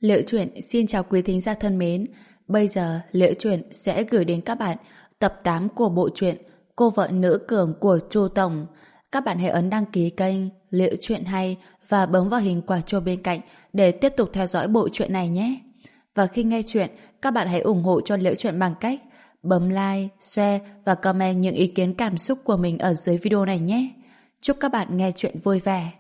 Liễu Chuyện xin chào quý thính giả thân mến. Bây giờ Liễu Chuyện sẽ gửi đến các bạn tập 8 của bộ truyện Cô vợ nữ cường của Chu Tổng. Các bạn hãy ấn đăng ký kênh Liễu Chuyện hay và bấm vào hình quả chuông bên cạnh để tiếp tục theo dõi bộ truyện này nhé. Và khi nghe chuyện, các bạn hãy ủng hộ cho Liễu Chuyện bằng cách bấm like, share và comment những ý kiến cảm xúc của mình ở dưới video này nhé. Chúc các bạn nghe chuyện vui vẻ.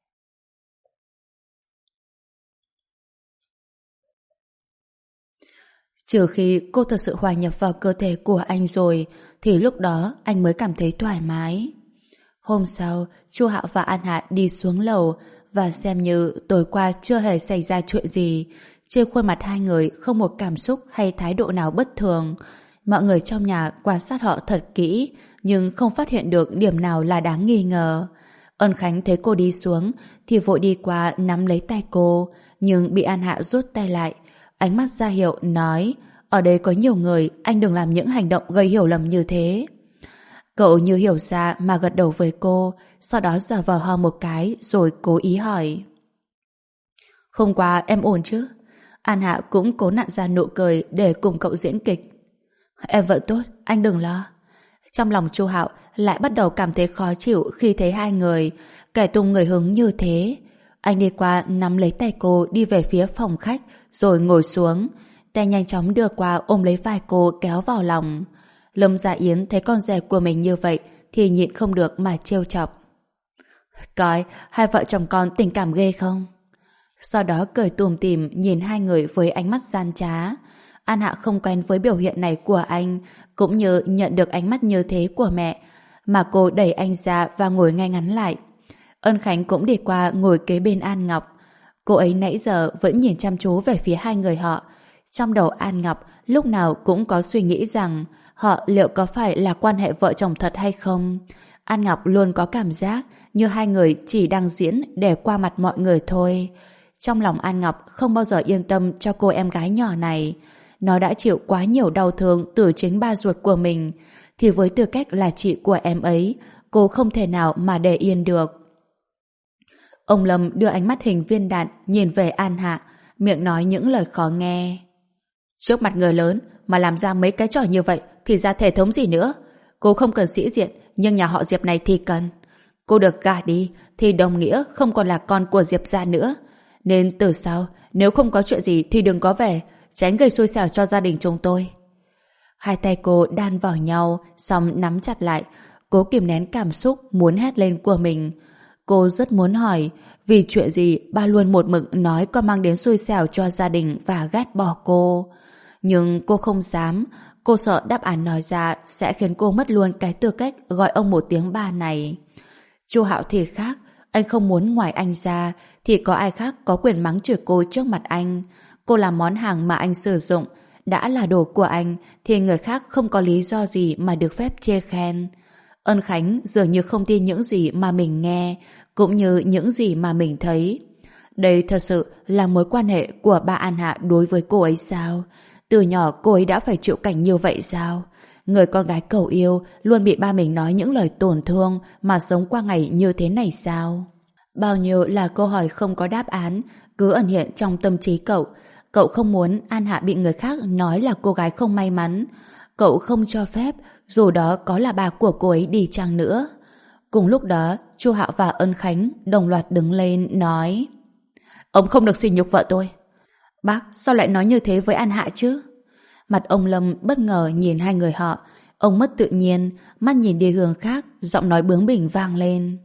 Trừ khi cô thật sự hòa nhập vào cơ thể của anh rồi, thì lúc đó anh mới cảm thấy thoải mái. Hôm sau, Chu Hạo và An Hạ đi xuống lầu và xem như tối qua chưa hề xảy ra chuyện gì. Trên khuôn mặt hai người không một cảm xúc hay thái độ nào bất thường. Mọi người trong nhà quan sát họ thật kỹ, nhưng không phát hiện được điểm nào là đáng nghi ngờ. Ân Khánh thấy cô đi xuống thì vội đi qua nắm lấy tay cô, nhưng bị An Hạ rút tay lại. Ánh mắt ra hiệu nói: ở đây có nhiều người, anh đừng làm những hành động gây hiểu lầm như thế. Cậu như hiểu ra mà gật đầu với cô, sau đó giả vờ ho một cái rồi cố ý hỏi: hôm qua em ổn chứ? An Hạ cũng cố nặn ra nụ cười để cùng cậu diễn kịch. Em vẫn tốt, anh đừng lo. Trong lòng Chu Hạo lại bắt đầu cảm thấy khó chịu khi thấy hai người kẻ tung người hứng như thế. Anh đi qua nắm lấy tay cô đi về phía phòng khách rồi ngồi xuống, tay nhanh chóng đưa qua ôm lấy vai cô kéo vào lòng. Lâm Dạ Yến thấy con rể của mình như vậy thì nhịn không được mà trêu chọc. Coi, hai vợ chồng con tình cảm ghê không? Sau đó cười tủm tỉm nhìn hai người với ánh mắt gian trá. An Hạ không quen với biểu hiện này của anh, cũng như nhận được ánh mắt như thế của mẹ, mà cô đẩy anh ra và ngồi ngay ngắn lại. Ân Khánh cũng đi qua ngồi kế bên An Ngọc. Cô ấy nãy giờ vẫn nhìn chăm chú về phía hai người họ. Trong đầu An Ngọc lúc nào cũng có suy nghĩ rằng họ liệu có phải là quan hệ vợ chồng thật hay không. An Ngọc luôn có cảm giác như hai người chỉ đang diễn để qua mặt mọi người thôi. Trong lòng An Ngọc không bao giờ yên tâm cho cô em gái nhỏ này. Nó đã chịu quá nhiều đau thương từ chính ba ruột của mình, thì với tư cách là chị của em ấy, cô không thể nào mà để yên được. Ông Lâm đưa ánh mắt hình viên đạn nhìn về An Hạ, miệng nói những lời khó nghe. Trước mặt người lớn mà làm ra mấy cái trò như vậy thì ra thể thống gì nữa. Cô không cần sĩ diện, nhưng nhà họ Diệp này thì cần. Cô được gả đi thì đồng nghĩa không còn là con của Diệp gia nữa. Nên từ sau, nếu không có chuyện gì thì đừng có về, tránh gây xui xẻo cho gia đình chúng tôi. Hai tay cô đan vào nhau, xong nắm chặt lại, cố kìm nén cảm xúc muốn hét lên của mình. Cô rất muốn hỏi, vì chuyện gì ba luôn một mực nói có mang đến xui xẻo cho gia đình và ghét bỏ cô. Nhưng cô không dám, cô sợ đáp án nói ra sẽ khiến cô mất luôn cái tư cách gọi ông một tiếng ba này. Chu Hạo thì khác, anh không muốn ngoài anh ra thì có ai khác có quyền mắng chửi cô trước mặt anh. Cô là món hàng mà anh sử dụng, đã là đồ của anh thì người khác không có lý do gì mà được phép chê khen. Ân Khánh dường như không tin những gì mà mình nghe, cũng như những gì mà mình thấy. Đây thật sự là mối quan hệ của ba An Hạ đối với cô ấy sao? Từ nhỏ cô ấy đã phải chịu cảnh như vậy sao? Người con gái cậu yêu luôn bị ba mình nói những lời tổn thương mà sống qua ngày như thế này sao? Bao nhiêu là câu hỏi không có đáp án cứ ẩn hiện trong tâm trí cậu. Cậu không muốn An Hạ bị người khác nói là cô gái không may mắn. Cậu không cho phép dù đó có là bà của cô ấy đi chăng nữa. Cùng lúc đó, Chu Hạo và Ân Khánh đồng loạt đứng lên nói: ông không được sỉ nhục vợ tôi. Bác, sao lại nói như thế với An Hạ chứ? Mặt ông Lâm bất ngờ nhìn hai người họ. Ông mất tự nhiên, mắt nhìn đi hướng khác, giọng nói bướng bỉnh vang lên.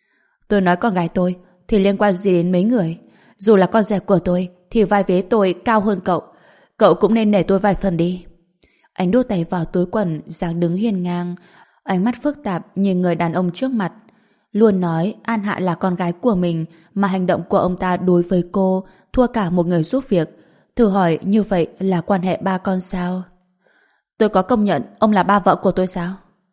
Tôi nói con gái tôi thì liên quan gì đến mấy người? Dù là con rể của tôi thì vai vế tôi cao hơn cậu. Cậu cũng nên nể tôi vài phần đi. Anh đút tay vào túi quần, dáng đứng hiên ngang, ánh mắt phức tạp nhìn người đàn ông trước mặt. Luôn nói An Hạ là con gái của mình, mà hành động của ông ta đối với cô thua cả một người giúp việc. Thử hỏi như vậy là quan hệ ba con sao? Tôi có công nhận ông là ba vợ của tôi sao?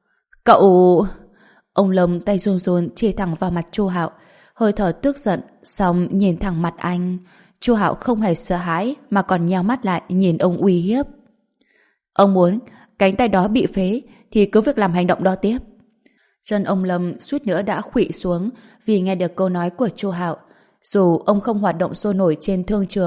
Cậu... Ông Lâm tay run run chỉ thẳng vào mặt Chu Hạo, hơi thở tức giận, xong nhìn thẳng mặt anh. Chu Hạo không hề sợ hãi mà còn nheo mắt lại nhìn ông uy hiếp. Ông muốn cánh tay đó bị phế thì cứ việc làm hành động đó tiếp. Chân ông Lâm suýt nữa đã khuỵu xuống vì nghe được câu nói của Chu Hạo. Dù ông không hoạt động sôi nổi trên thương trường,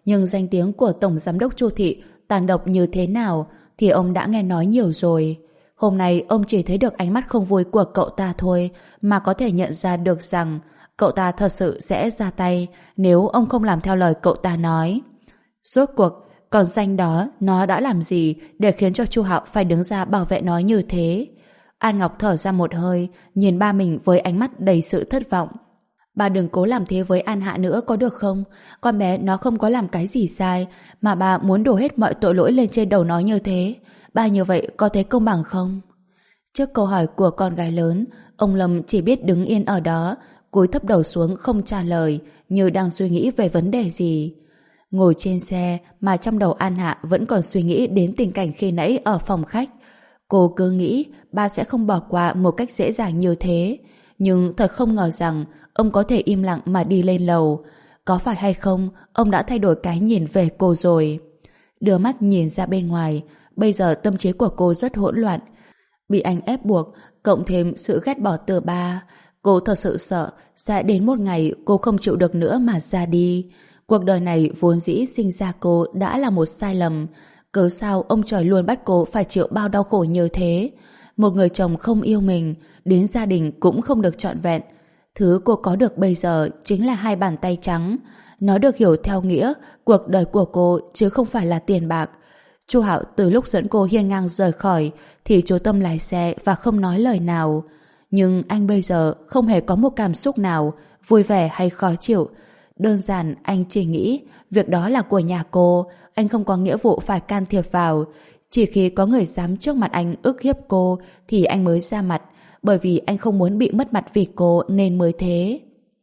nhưng danh tiếng của Tổng Giám đốc Chu Thị tàn độc như thế nào thì ông đã nghe nói nhiều rồi. Hôm nay ông chỉ thấy được ánh mắt không vui của cậu ta thôi mà có thể nhận ra được rằng cậu ta thật sự sẽ ra tay nếu ông không làm theo lời cậu ta nói. Rốt cuộc, còn danh đó nó đã làm gì để khiến cho Chu Hạo phải đứng ra bảo vệ nó như thế? An Ngọc thở ra một hơi, nhìn ba mình với ánh mắt đầy sự thất vọng. Bà đừng cố làm thế với An Hạ nữa có được không? Con bé nó không có làm cái gì sai, mà bà muốn đổ hết mọi tội lỗi lên trên đầu nó như thế. Bà như vậy có thấy công bằng không? Trước câu hỏi của con gái lớn, ông Lâm chỉ biết đứng yên ở đó, cúi thấp đầu xuống không trả lời, như đang suy nghĩ về vấn đề gì. Ngồi trên xe mà trong đầu An Hạ vẫn còn suy nghĩ đến tình cảnh khi nãy ở phòng khách. Cô cứ nghĩ ba sẽ không bỏ qua một cách dễ dàng như thế. Nhưng thật không ngờ rằng ông có thể im lặng mà đi lên lầu. Có phải hay không, ông đã thay đổi cái nhìn về cô rồi. Đưa mắt nhìn ra bên ngoài, bây giờ tâm trí của cô rất hỗn loạn. Bị anh ép buộc, cộng thêm sự ghét bỏ từ ba. Cô thật sự sợ sẽ đến một ngày cô không chịu được nữa mà ra đi. Cuộc đời này vốn dĩ sinh ra cô đã là một sai lầm. Cớ sao ông trời luôn bắt cô phải chịu bao đau khổ như thế? Một người chồng không yêu mình, đến gia đình cũng không được trọn vẹn. Thứ cô có được bây giờ chính là hai bàn tay trắng. Nó được hiểu theo nghĩa cuộc đời của cô chứ không phải là tiền bạc. Chu Hạo từ lúc dẫn cô hiên ngang rời khỏi thì chú tâm lái xe và không nói lời nào. Nhưng anh bây giờ không hề có một cảm xúc nào, vui vẻ hay khó chịu. Đơn giản anh chỉ nghĩ việc đó là của nhà cô, anh không có nghĩa vụ phải can thiệp vào. Chỉ khi có người dám trước mặt anh ức hiếp cô thì anh mới ra mặt, bởi vì anh không muốn bị mất mặt vì cô nên mới thế.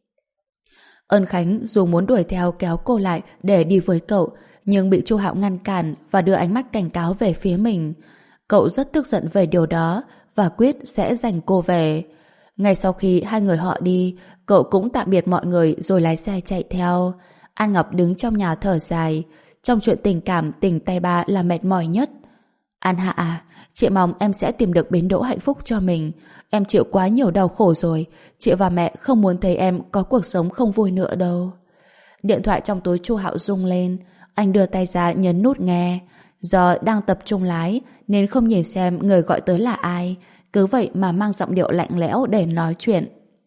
Ân Khánh dù muốn đuổi theo kéo cô lại để đi với cậu, nhưng bị Chu Hạo ngăn cản và đưa ánh mắt cảnh cáo về phía mình. Cậu rất tức giận về điều đó và quyết sẽ giành cô về. Ngay sau khi hai người họ đi, cậu cũng tạm biệt mọi người rồi lái xe chạy theo. An Ngọc đứng trong nhà thở dài. Trong chuyện tình cảm, tình tay ba là mệt mỏi nhất. An Hạ à, chị mong em sẽ tìm được bến đỗ hạnh phúc cho mình. Em chịu quá nhiều đau khổ rồi. Chị và mẹ không muốn thấy em có cuộc sống không vui nữa đâu. Điện thoại trong túi Chu Hạo rung lên. Anh đưa tay ra nhấn nút nghe. Do đang tập trung lái nên không nhìn xem người gọi tới là ai. Cứ vậy mà mang giọng điệu lạnh lẽo để nói chuyện.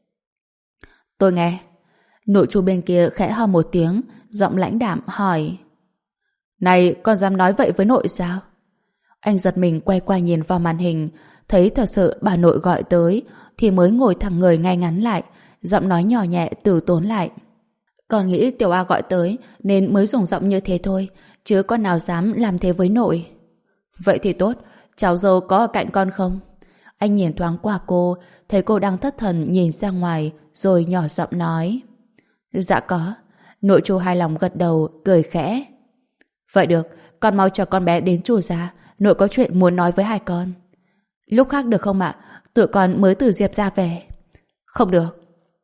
Tôi nghe. Nội Chu bên kia khẽ ho một tiếng, giọng lãnh đạm hỏi. Này, con dám nói vậy với nội sao? Anh giật mình quay qua nhìn vào màn hình, thấy thật sự bà nội gọi tới, thì mới ngồi thẳng người ngay ngắn lại, giọng nói nhỏ nhẹ từ tốn lại. Con nghĩ Tiểu A gọi tới nên mới dùng giọng như thế thôi, chứ con nào dám làm thế với nội. Vậy thì tốt, cháu dâu có ở cạnh con không? Anh nhìn thoáng qua cô, thấy cô đang thất thần nhìn ra ngoài, rồi nhỏ giọng nói. Dạ có. Nội Chu hài lòng gật đầu, cười khẽ. Vậy được, con mau cho con bé đến Chu gia, nội có chuyện muốn nói với hai con. Lúc khác được không ạ? Tụi con mới từ Diệp gia về. Không được.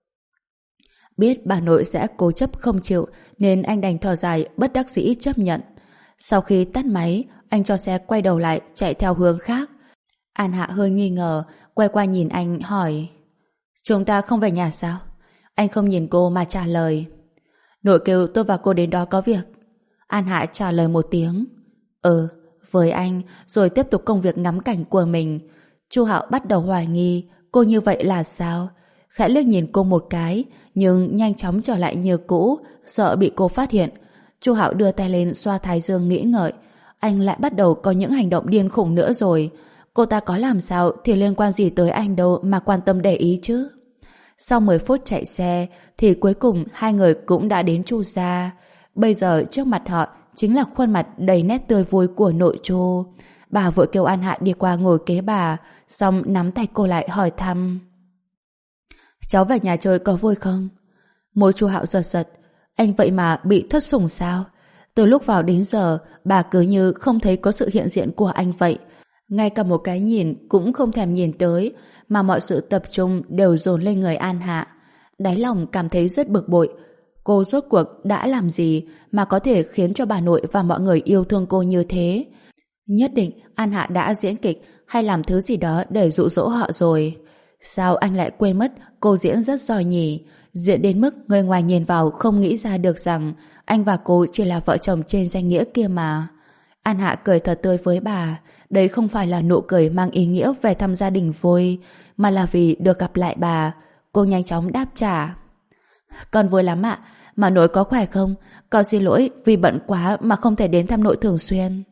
Biết bà nội sẽ cố chấp không chịu nên anh đành thở dài bất đắc dĩ chấp nhận. Sau khi tắt máy, anh cho xe quay đầu lại chạy theo hướng khác. An Hạ hơi nghi ngờ, quay qua nhìn anh hỏi. Chúng ta không về nhà sao? Anh không nhìn cô mà trả lời. Nội kêu tôi và cô đến đó có việc. An Hạ trả lời một tiếng. Với anh, rồi tiếp tục công việc ngắm cảnh của mình. Chu Hạo bắt đầu hoài nghi cô như vậy là sao? Khẽ liếc nhìn cô một cái, nhưng nhanh chóng trở lại như cũ, sợ bị cô phát hiện. Chu Hạo đưa tay lên xoa thái dương nghĩ ngợi. Anh lại bắt đầu có những hành động điên khủng nữa rồi. Cô ta có làm sao thì liên quan gì tới anh đâu mà quan tâm để ý chứ. Sau 10 phút chạy xe thì cuối cùng hai người cũng đã đến Chu gia. Bây giờ trước mặt họ chính là khuôn mặt đầy nét tươi vui của nội Chu. Bà vội kêu An Hạ đi qua ngồi kế bà, xong nắm tay cô lại hỏi thăm. Cháu về nhà chơi có vui không? Môi Chu Hạo giật giật. Anh vậy mà bị thất sủng sao? Từ lúc vào đến giờ bà cứ như không thấy có sự hiện diện của anh vậy. Ngay cả một cái nhìn cũng không thèm nhìn tới, mà mọi sự tập trung đều dồn lên người An Hạ. Đáy lòng cảm thấy rất bực bội. Cô rốt cuộc đã làm gì mà có thể khiến cho bà nội và mọi người yêu thương cô như thế? Nhất định An Hạ đã diễn kịch hay làm thứ gì đó để dụ dỗ họ rồi. Sao anh lại quên mất cô diễn rất giỏi nhỉ? Diễn đến mức người ngoài nhìn vào không nghĩ ra được rằng anh và cô chỉ là vợ chồng trên danh nghĩa kia mà. An Hạ cười thật tươi với bà. Đấy không phải là nụ cười mang ý nghĩa về thăm gia đình vui, mà là vì được gặp lại bà. Cô nhanh chóng đáp trả. Con vui lắm ạ. Mà nội có khỏe không? Con xin lỗi vì bận quá mà không thể đến thăm nội thường xuyên.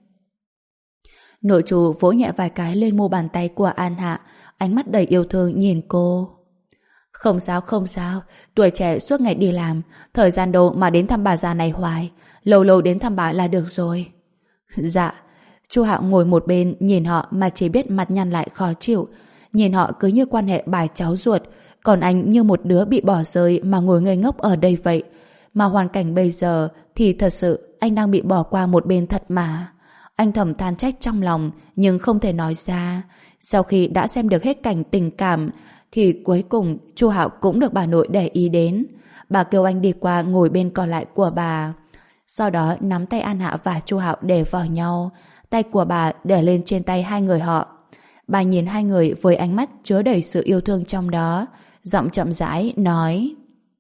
Nội chủ vỗ nhẹ vài cái lên mu bàn tay của An Hạ, ánh mắt đầy yêu thương nhìn cô. Không sao, không sao. Tuổi trẻ suốt ngày đi làm, thời gian đâu mà đến thăm bà già này hoài. Lâu lâu đến thăm bà là được rồi. Dạ. Chu Hạo ngồi một bên nhìn họ mà chỉ biết mặt nhăn lại khó chịu. Nhìn họ cứ như quan hệ bà cháu ruột, còn anh như một đứa bị bỏ rơi mà ngồi ngây ngốc ở đây vậy. Mà hoàn cảnh bây giờ thì thật sự anh đang bị bỏ qua một bên thật mà. Anh thầm than trách trong lòng nhưng không thể nói ra. Sau khi đã xem được hết cảnh tình cảm thì cuối cùng Chu Hạo cũng được bà nội để ý đến. Bà kêu anh đi qua ngồi bên còn lại của bà. Sau đó nắm tay An Hạ và Chu Hạo để vào nhau. Tay của bà để lên trên tay hai người họ. Bà nhìn hai người với ánh mắt chứa đầy sự yêu thương trong đó. Giọng chậm rãi nói: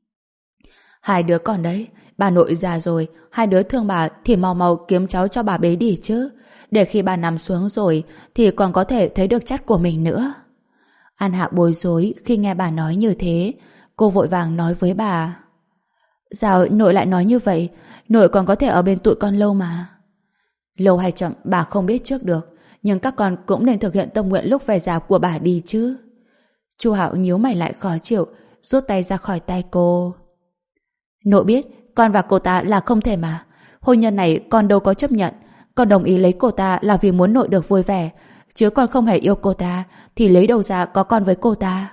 Hai đứa còn đấy, bà nội già rồi, hai đứa thương bà thì mau mau kiếm cháu cho bà bế đi chứ. Để khi bà nằm xuống rồi thì còn có thể thấy được chắt của mình nữa. An Hạ bối rối khi nghe bà nói như thế. Cô vội vàng nói với bà: Sao nội lại nói như vậy? Nội còn có thể ở bên tụi con lâu mà. Lâu hay chậm bà không biết trước được, nhưng các con cũng nên thực hiện tâm nguyện lúc về già của bà đi chứ. Chu Hạo nhíu mày lại khó chịu, rút tay ra khỏi tay cô. Nội biết con và cô ta là không thể mà. Hôn nhân này con đâu có chấp nhận. Con đồng ý lấy cô ta là vì muốn nội được vui vẻ, chứ con không hề yêu cô ta thì lấy đâu ra có con với cô ta.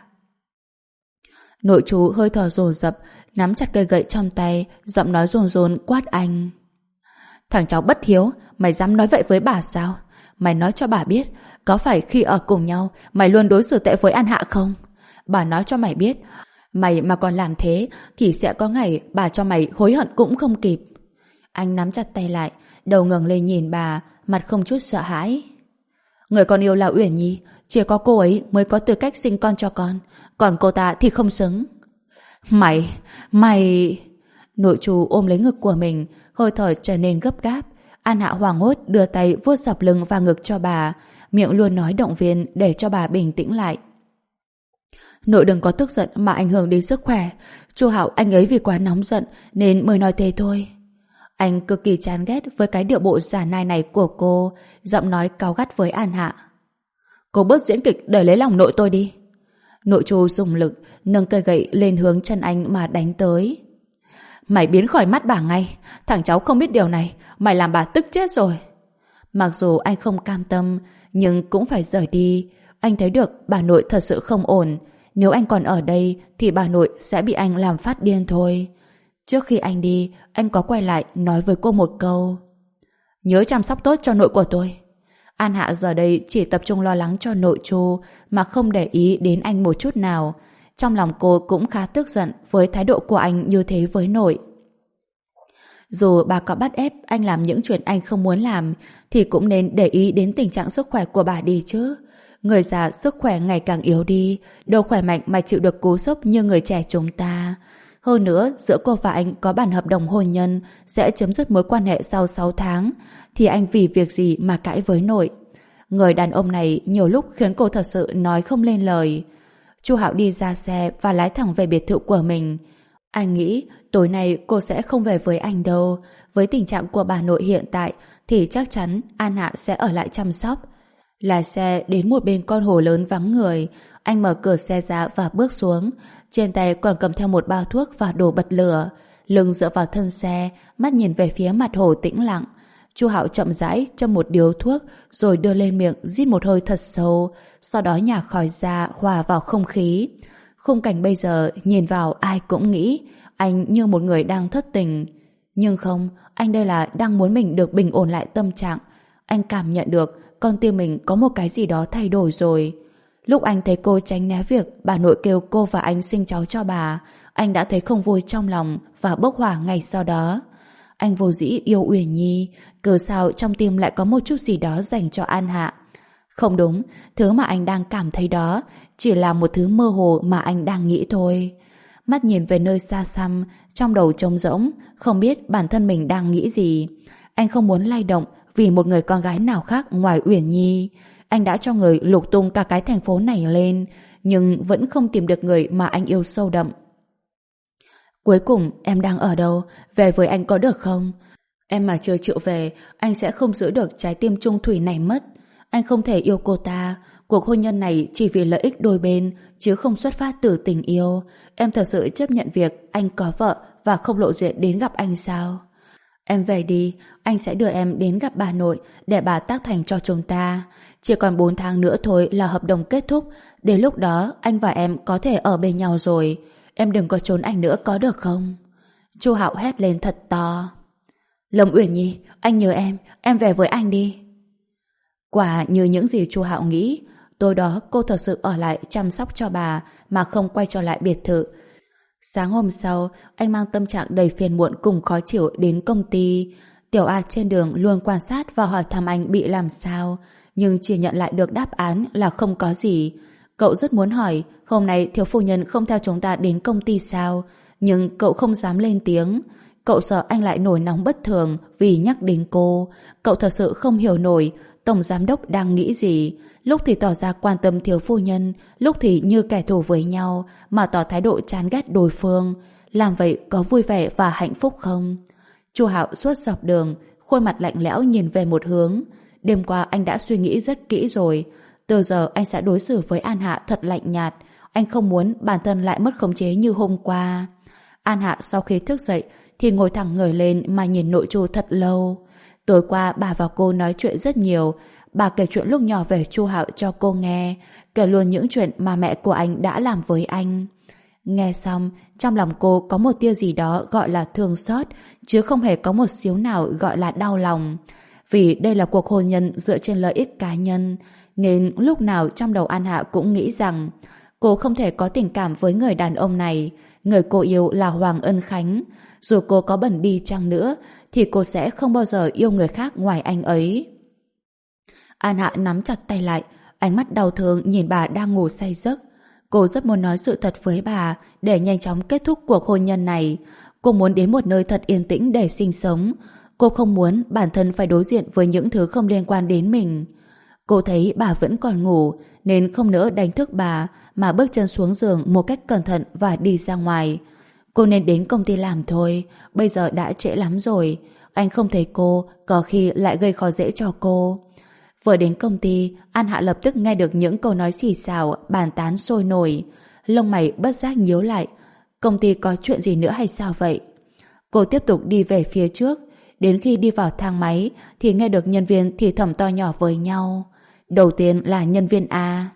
Nội chú hơi thở dồn dập, nắm chặt cây gậy trong tay, giọng nói rồn rồn quát anh: Thằng cháu bất hiếu, mày dám nói vậy với bà sao? Mày nói cho bà biết, có phải khi ở cùng nhau mày luôn đối xử tệ với An Hạ không? Bà nói cho mày biết, mày mà còn làm thế thì sẽ có ngày bà cho mày hối hận cũng không kịp. Anh nắm chặt tay lại, đầu ngẩng lên nhìn bà, mặt không chút sợ hãi. Người con yêu là Uyển Nhi, chỉ có cô ấy mới có tư cách sinh con cho con, còn cô ta thì không xứng. Mày... Nội trù ôm lấy ngực của mình, hơi thở trở nên gấp gáp. An Hạ hoảng hốt đưa tay vuốt dọc lưng và ngực cho bà, miệng luôn nói động viên để cho bà bình tĩnh lại. Nội đừng có tức giận mà ảnh hưởng đến sức khỏe. Chu Hạo anh ấy vì quá nóng giận nên mới nói thế thôi. Anh cực kỳ chán ghét với cái điệu bộ giả nai này của cô, giọng nói cáu gắt với An Hạ. Cô bớt diễn kịch để lấy lòng nội tôi đi. Nội Chu dùng lực nâng cây gậy lên hướng chân anh mà đánh tới. Mày biến khỏi mắt bà ngay. Thằng cháu không biết điều này, mày làm bà tức chết rồi. Mặc dù anh không cam tâm, nhưng cũng phải rời đi. Anh thấy được bà nội thật sự không ổn. Nếu anh còn ở đây thì bà nội sẽ bị anh làm phát điên thôi. Trước khi anh đi, anh có quay lại nói với cô một câu: Nhớ chăm sóc tốt cho nội của tôi. An Hạ giờ đây chỉ tập trung lo lắng cho nội Chu mà không để ý đến anh một chút nào. Trong lòng cô cũng khá tức giận với thái độ của anh như thế với nội. Dù bà có bắt ép anh làm những chuyện anh không muốn làm thì cũng nên để ý đến tình trạng sức khỏe của bà đi chứ. Người già sức khỏe ngày càng yếu đi, đâu khỏe mạnh mà chịu được cú sốc như người trẻ chúng ta. Hơn nữa, giữa cô và anh có bản hợp đồng hôn nhân sẽ chấm dứt mối quan hệ sau 6 tháng, thì anh vì việc gì mà cãi với nội. Người đàn ông này nhiều lúc khiến cô thật sự nói không lên lời. Chu Hạo đi ra xe và lái thẳng về biệt thự của mình. Anh nghĩ tối nay cô sẽ không về với anh đâu. Với tình trạng của bà nội hiện tại thì chắc chắn An Hạ sẽ ở lại chăm sóc. Lái xe đến một bên con hồ lớn vắng người. Anh mở cửa xe ra và bước xuống. Trên tay còn cầm theo một bao thuốc và đồ bật lửa. Lưng dựa vào thân xe, mắt nhìn về phía mặt hồ tĩnh lặng. Chu Hạo chậm rãi châm một điếu thuốc rồi đưa lên miệng rít một hơi thật sâu, sau đó nhả khói ra hòa vào không khí. Khung cảnh bây giờ nhìn vào ai cũng nghĩ anh như một người đang thất tình. Nhưng không, anh đây là đang muốn mình được bình ổn lại tâm trạng. Anh cảm nhận được con tim mình có một cái gì đó thay đổi rồi. Lúc anh thấy cô tránh né việc bà nội kêu cô và anh sinh cháu cho bà, anh đã thấy không vui trong lòng và bốc hỏa ngay sau đó. Anh vô dĩ yêu Uyển Nhi, cớ sao trong tim lại có một chút gì đó dành cho An Hạ. Không đúng, thứ mà anh đang cảm thấy đó chỉ là một thứ mơ hồ mà anh đang nghĩ thôi. mắt nhìn về nơi xa xăm, trong đầu trống rỗng, không biết bản thân mình đang nghĩ gì. Anh không muốn lay động vì một người con gái nào khác ngoài Uyển Nhi. Anh đã cho người lục tung cả cái thành phố này lên, nhưng vẫn không tìm được người mà anh yêu sâu đậm. Cuối cùng em đang ở đâu? Về với anh có được không? Em mà chưa chịu về, anh sẽ không giữ được trái tim chung thủy này mất. Anh không thể yêu cô ta. Cuộc hôn nhân này chỉ vì lợi ích đôi bên, chứ không xuất phát từ tình yêu. Em thật sự chấp nhận việc anh có vợ và không lộ diện đến gặp anh sao? Em về đi, anh sẽ đưa em đến gặp bà nội để bà tác thành cho chúng ta. Chỉ còn 4 tháng nữa thôi là hợp đồng kết thúc. Đến lúc đó, anh và em có thể ở bên nhau rồi. Em đừng có trốn anh nữa có được không? Chu Hạo hét lên thật to. Lâm Uyển Nhi, anh nhớ em về với anh đi. Quả như những gì Chu Hạo nghĩ, tối đó cô thật sự ở lại chăm sóc cho bà mà không quay trở lại biệt thự. Sáng hôm sau, anh mang tâm trạng đầy phiền muộn cùng khó chịu đến công ty. Tiểu A trên đường luôn quan sát và hỏi thăm anh bị làm sao, nhưng chỉ nhận lại được đáp án là không có gì. Cậu rất muốn hỏi, hôm nay thiếu phu nhân không theo chúng ta đến công ty sao, nhưng cậu không dám lên tiếng. Cậu sợ anh lại nổi nóng bất thường vì nhắc đến cô. Cậu thật sự không hiểu nổi tổng giám đốc đang nghĩ gì. Lúc thì tỏ ra quan tâm thiếu phu nhân, lúc thì như kẻ thù với nhau mà tỏ thái độ chán ghét đối phương. Làm vậy có vui vẻ và hạnh phúc không? Chu Hạo suốt dọc đường, khuôn mặt lạnh lẽo nhìn về một hướng. Đêm qua anh đã suy nghĩ rất kỹ rồi. Từ giờ anh sẽ đối xử với An Hạ thật lạnh nhạt. Anh không muốn bản thân lại mất khống chế như hôm qua. An Hạ sau khi thức dậy thì ngồi thẳng người lên mà nhìn nội Chu thật lâu. Tối qua bà và cô nói chuyện rất nhiều. Bà kể chuyện lúc nhỏ về Chu Hạo cho cô nghe, kể luôn những chuyện mà mẹ của anh đã làm với anh. Nghe xong, trong lòng cô có một tia gì đó gọi là thương xót, chứ không hề có một xíu nào gọi là đau lòng. Vì đây là cuộc hôn nhân dựa trên lợi ích cá nhân, nên lúc nào trong đầu An Hạ cũng nghĩ rằng cô không thể có tình cảm với người đàn ông này. Người cô yêu là Hoàng Ân Khánh. Dù cô có bẩn đi chăng nữa, thì cô sẽ không bao giờ yêu người khác ngoài anh ấy. An Hạ nắm chặt tay lại, ánh mắt đau thương nhìn bà đang ngủ say giấc. Cô rất muốn nói sự thật với bà để nhanh chóng kết thúc cuộc hôn nhân này. Cô muốn đến một nơi thật yên tĩnh để sinh sống. Cô không muốn bản thân phải đối diện với những thứ không liên quan đến mình. Cô thấy bà vẫn còn ngủ nên không nỡ đánh thức bà mà bước chân xuống giường một cách cẩn thận và đi ra ngoài. Cô nên đến công ty làm thôi, bây giờ đã trễ lắm rồi. Anh không thấy cô, có khi lại gây khó dễ cho cô. Vừa đến công ty, An Hạ lập tức nghe được những câu nói xì xào, bàn tán sôi nổi. Lông mày bất giác nhíu lại. Công ty có chuyện gì nữa hay sao vậy? Cô tiếp tục đi về phía trước. Đến khi đi vào thang máy thì nghe được nhân viên thì thầm to nhỏ với nhau. Đầu tiên là nhân viên A.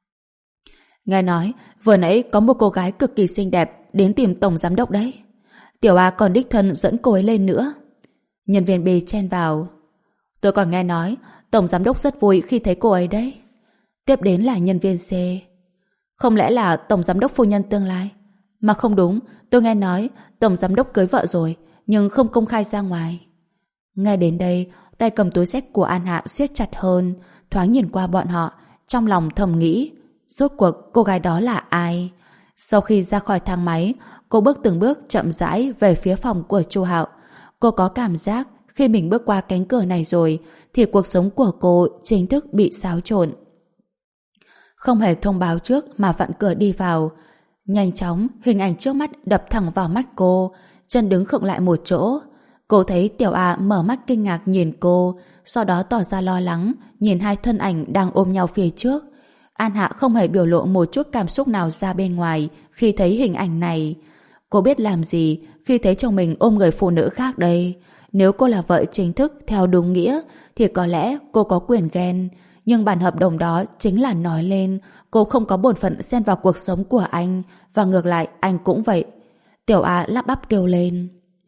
Nghe nói, vừa nãy có một cô gái cực kỳ xinh đẹp đến tìm tổng giám đốc đấy. Tiểu A còn đích thân dẫn cô ấy lên nữa. Nhân viên B chen vào. Tôi còn nghe nói tổng giám đốc rất vui khi thấy cô ấy đấy. Tiếp đến là nhân viên C. Không lẽ là tổng giám đốc phu nhân tương lai? Mà không đúng, tôi nghe nói tổng giám đốc cưới vợ rồi, nhưng không công khai ra ngoài. Ngay đến đây, tay cầm túi xách của An Hạ siết chặt hơn, thoáng nhìn qua bọn họ, trong lòng thầm nghĩ, rốt cuộc cô gái đó là ai? Sau khi ra khỏi thang máy, cô bước từng bước chậm rãi về phía phòng của Chu Hạo. Cô có cảm giác khi mình bước qua cánh cửa này rồi thì cuộc sống của cô chính thức bị xáo trộn. Không hề thông báo trước mà vặn cửa đi vào. Nhanh chóng, hình ảnh trước mắt đập thẳng vào mắt cô, chân đứng khựng lại một chỗ. Cô thấy Tiểu A mở mắt kinh ngạc nhìn cô, sau đó tỏ ra lo lắng, nhìn hai thân ảnh đang ôm nhau phía trước. An Hạ không hề biểu lộ một chút cảm xúc nào ra bên ngoài khi thấy hình ảnh này. Cô biết làm gì khi thấy chồng mình ôm người phụ nữ khác đây. Nếu cô là vợ chính thức theo đúng nghĩa thì có lẽ cô có quyền ghen. Nhưng bản hợp đồng đó chính là nói lên cô không có bổn phận xen vào cuộc sống của anh, và ngược lại anh cũng vậy. Tiểu A lắp bắp kêu lên.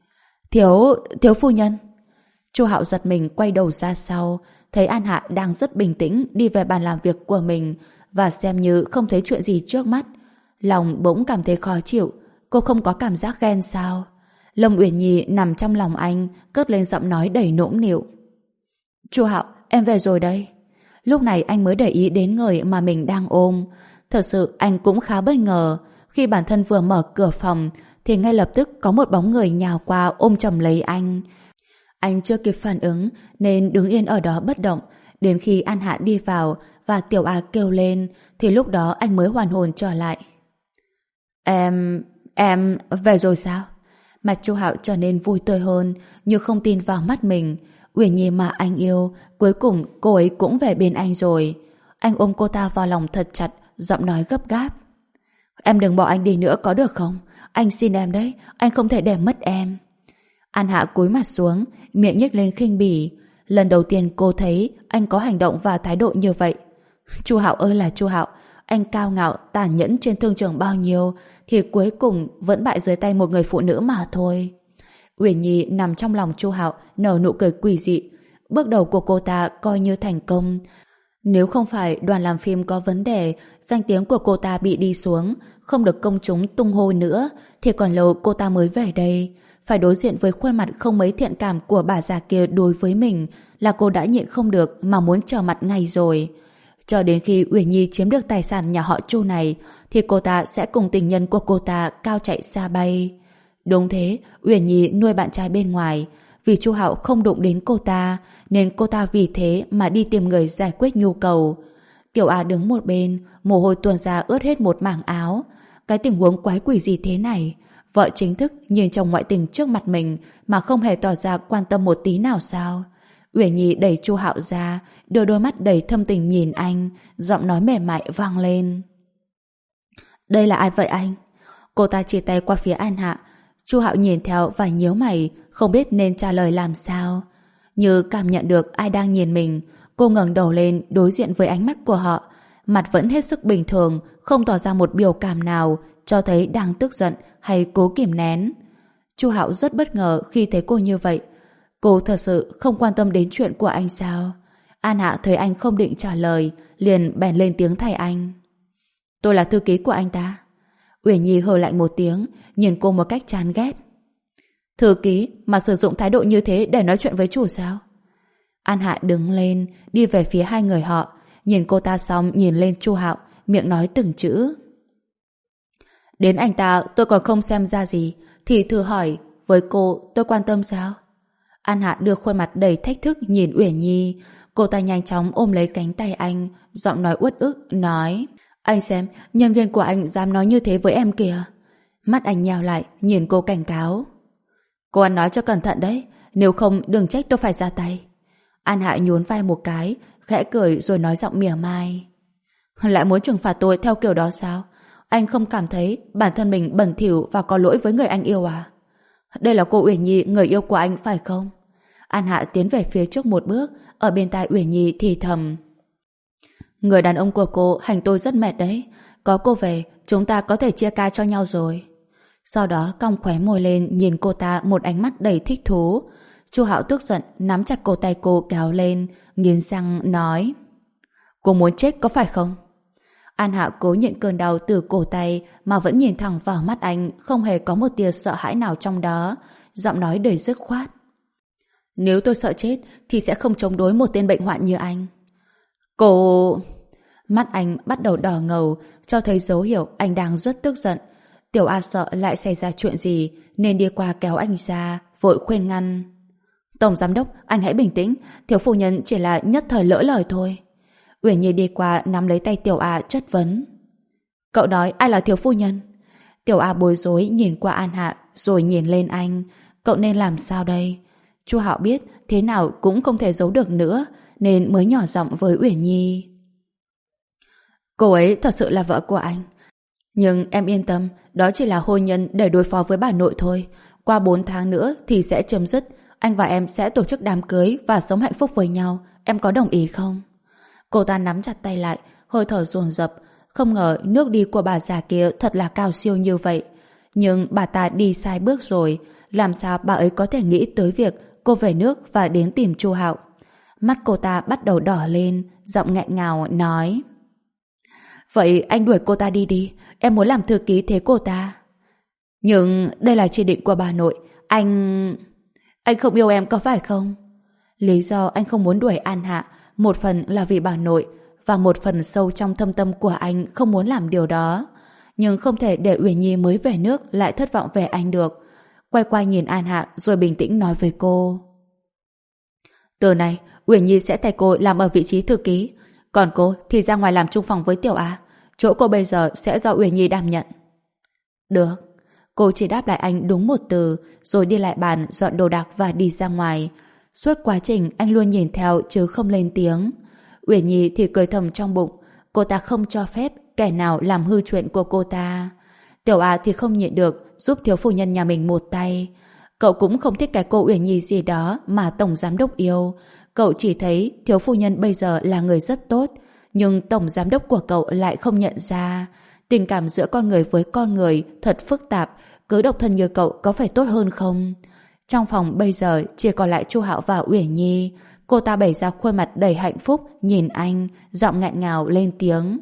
Thiếu phu nhân. Chu Hạo giật mình quay đầu ra sau, thấy An Hạ đang rất bình tĩnh đi về bàn làm việc của mình và xem như không thấy chuyện gì trước mắt. Lòng bỗng cảm thấy khó chịu. Cô không có cảm giác ghen sao? Lâm Uyển Nhi nằm trong lòng anh, cất lên giọng nói đầy nũng nịu. Chu Hạo, em về rồi đây. Lúc này anh mới để ý đến người mà mình đang ôm. Thật sự anh cũng khá bất ngờ. Khi bản thân vừa mở cửa phòng thì ngay lập tức có một bóng người nhào qua ôm chầm lấy anh. Anh chưa kịp phản ứng nên đứng yên ở đó bất động. Đến khi An Hạ đi vào và Tiểu A kêu lên thì lúc đó anh mới hoàn hồn trở lại. Em về rồi sao? Mặt Chu Hạo trở nên vui tươi hơn, như không tin vào mắt mình. Uyển Nhi mà anh yêu, cuối cùng cô ấy cũng về bên anh rồi. Anh ôm cô ta vào lòng thật chặt, giọng nói gấp gáp. Em đừng bỏ anh đi nữa có được không? Anh xin em đấy, anh không thể để mất em. An Hạ cúi mặt xuống, miệng nhếch lên khinh bỉ. Lần đầu tiên cô thấy anh có hành động và thái độ như vậy. Chu Hạo ơi là Chu Hạo, anh cao ngạo, tàn nhẫn trên thương trường bao nhiêu thì cuối cùng vẫn bại dưới tay một người phụ nữ mà thôi. Uyển Nhi nằm trong lòng Chu Hạo nở nụ cười quỷ dị. Bước đầu của cô ta coi như thành công. Nếu không phải đoàn làm phim có vấn đề, danh tiếng của cô ta bị đi xuống, không được công chúng tung hô nữa, thì còn lâu cô ta mới về đây. Phải đối diện với khuôn mặt không mấy thiện cảm của bà già kia đối với mình là cô đã nhịn không được mà muốn trở mặt ngay rồi. Cho đến khi Uyển Nhi chiếm được tài sản nhà họ Chu này thì cô ta sẽ cùng tình nhân của cô ta cao chạy xa bay. Đúng thế, Uyển Nhi nuôi bạn trai bên ngoài. Vì Chu Hạo không đụng đến cô ta nên cô ta vì thế mà đi tìm người giải quyết nhu cầu. Tiểu A đứng một bên, mồ hôi tuôn ra ướt hết một mảng áo. Cái tình huống quái quỷ gì thế này? Vợ chính thức nhìn chồng ngoại tình trước mặt mình mà không hề tỏ ra quan tâm một tí nào sao? Uyển Nhi đẩy Chu Hạo ra, đưa đôi mắt đầy thâm tình nhìn anh, giọng nói mềm mại vang lên. Đây là ai vậy anh? Cô ta chỉ tay qua phía An Hạ. Chu Hạo nhìn theo và nhíu mày, không biết nên trả lời làm sao. Như cảm nhận được ai đang nhìn mình, cô ngẩng đầu lên đối diện với ánh mắt của họ. Mặt vẫn hết sức bình thường, không tỏ ra một biểu cảm nào, cho thấy đang tức giận hay cố kìm nén. Chu Hạo rất bất ngờ khi thấy cô như vậy. Cô thật sự không quan tâm đến chuyện của anh sao? An Hạ thấy anh không định trả lời, liền bèn lên tiếng thay anh. Tôi là thư ký của anh ta. Uyển Nhi hừ lạnh một tiếng, nhìn cô một cách chán ghét. Thư ký mà sử dụng thái độ như thế để nói chuyện với chủ sao? An Hạ đứng lên, đi về phía hai người họ, nhìn cô ta xong nhìn lên Chu Hạo, miệng nói từng chữ. Đến anh ta tôi còn không xem ra gì, thì thử hỏi, với cô tôi quan tâm sao? An Hạ đưa khuôn mặt đầy thách thức nhìn Uyển Nhi. Cô ta nhanh chóng ôm lấy cánh tay anh, giọng nói uất ức, nói: Anh xem, nhân viên của anh dám nói như thế với em kìa. Mắt anh nheo lại, nhìn cô cảnh cáo. Cô ăn nói cho cẩn thận đấy, nếu không đừng trách tôi phải ra tay. An Hạ nhún vai một cái, khẽ cười rồi nói giọng mỉa mai. Lại muốn trừng phạt tôi theo kiểu đó sao? Anh không cảm thấy bản thân mình bẩn thỉu và có lỗi với người anh yêu à? Đây là cô Uyển Nhi, người yêu của anh phải không? An Hạ tiến về phía trước một bước, ở bên tai Uyển Nhi thì thầm. Người đàn ông của cô hành tôi rất mệt đấy. Có cô về, chúng ta có thể chia ca cho nhau rồi. Sau đó cong khóe môi lên nhìn cô ta một ánh mắt đầy thích thú. Chu Hạo tức giận nắm chặt cổ tay cô kéo lên, nghiến răng nói: Cô muốn chết có phải không? An Hạ cố nhịn cơn đau từ cổ tay mà vẫn nhìn thẳng vào mắt anh, không hề có một tia sợ hãi nào trong đó, giọng nói đầy dứt khoát. Nếu tôi sợ chết thì sẽ không chống đối một tên bệnh hoạn như anh. Cô... Mắt anh bắt đầu đỏ ngầu, cho thấy dấu hiệu anh đang rất tức giận. Tiểu A sợ lại xảy ra chuyện gì nên đi qua kéo anh ra, vội khuyên ngăn. Tổng giám đốc, anh hãy bình tĩnh, thiếu phu nhân chỉ là nhất thời lỡ lời thôi. Uyển Nhi đi qua nắm lấy tay Tiểu A chất vấn. Cậu nói ai là thiếu phu nhân? Tiểu A bối rối nhìn qua An Hạ rồi nhìn lên anh. Cậu nên làm sao đây? Chu Hạo biết thế nào cũng không thể giấu được nữa nên mới nhỏ giọng với Uyển Nhi. Cô ấy thật sự là vợ của anh. Nhưng em yên tâm, đó chỉ là hôn nhân để đối phó với bà nội thôi. Qua 4 tháng nữa thì sẽ chấm dứt. Anh và em sẽ tổ chức đám cưới và sống hạnh phúc với nhau. Em có đồng ý không? Cô ta nắm chặt tay lại, hơi thở dồn dập. Không ngờ nước đi của bà già kia thật là cao siêu như vậy. Nhưng bà ta đi sai bước rồi. Làm sao bà ấy có thể nghĩ tới việc cô về nước và đến tìm Chu Hạo? Mắt cô ta bắt đầu đỏ lên, giọng nghẹn ngào nói: Vậy anh đuổi cô ta đi đi, em muốn làm thư ký thế cô ta. Nhưng đây là chỉ định của bà nội. Anh không yêu em có phải không? Lý do anh không muốn đuổi An Hạ một phần là vì bà nội, và một phần sâu trong thâm tâm của anh không muốn làm điều đó. nhưng không thể để Uyển Nhi mới về nước lại thất vọng về anh được. Quay qua nhìn An Hạ rồi bình tĩnh nói với cô. Từ này, Uyển Nhi sẽ thay cô làm ở vị trí thư ký, còn cô thì ra ngoài làm chung phòng với Tiểu Á. Chỗ cô bây giờ sẽ do Uyển Nhi đảm nhận. Được. Cô chỉ đáp lại anh đúng một từ, rồi đi lại bàn dọn đồ đạc và đi ra ngoài. Suốt quá trình anh luôn nhìn theo chứ không lên tiếng. Uyển Nhi thì cười thầm trong bụng, cô ta không cho phép kẻ nào làm hư chuyện của cô ta. Tiểu Á thì không nhịn được giúp thiếu phu nhân nhà mình một tay. Cậu cũng không thích cái cô Uyển Nhi gì đó mà tổng giám đốc yêu. Cậu chỉ thấy thiếu phu nhân bây giờ là người rất tốt, nhưng tổng giám đốc của cậu lại không nhận ra. Tình cảm giữa con người với con người thật phức tạp, cứ độc thân như cậu có phải tốt hơn không? Trong phòng bây giờ chỉ còn lại Chu Hạo và Uyển Nhi. Cô ta bày ra khuôn mặt đầy hạnh phúc, nhìn anh, giọng nghẹn ngào lên tiếng.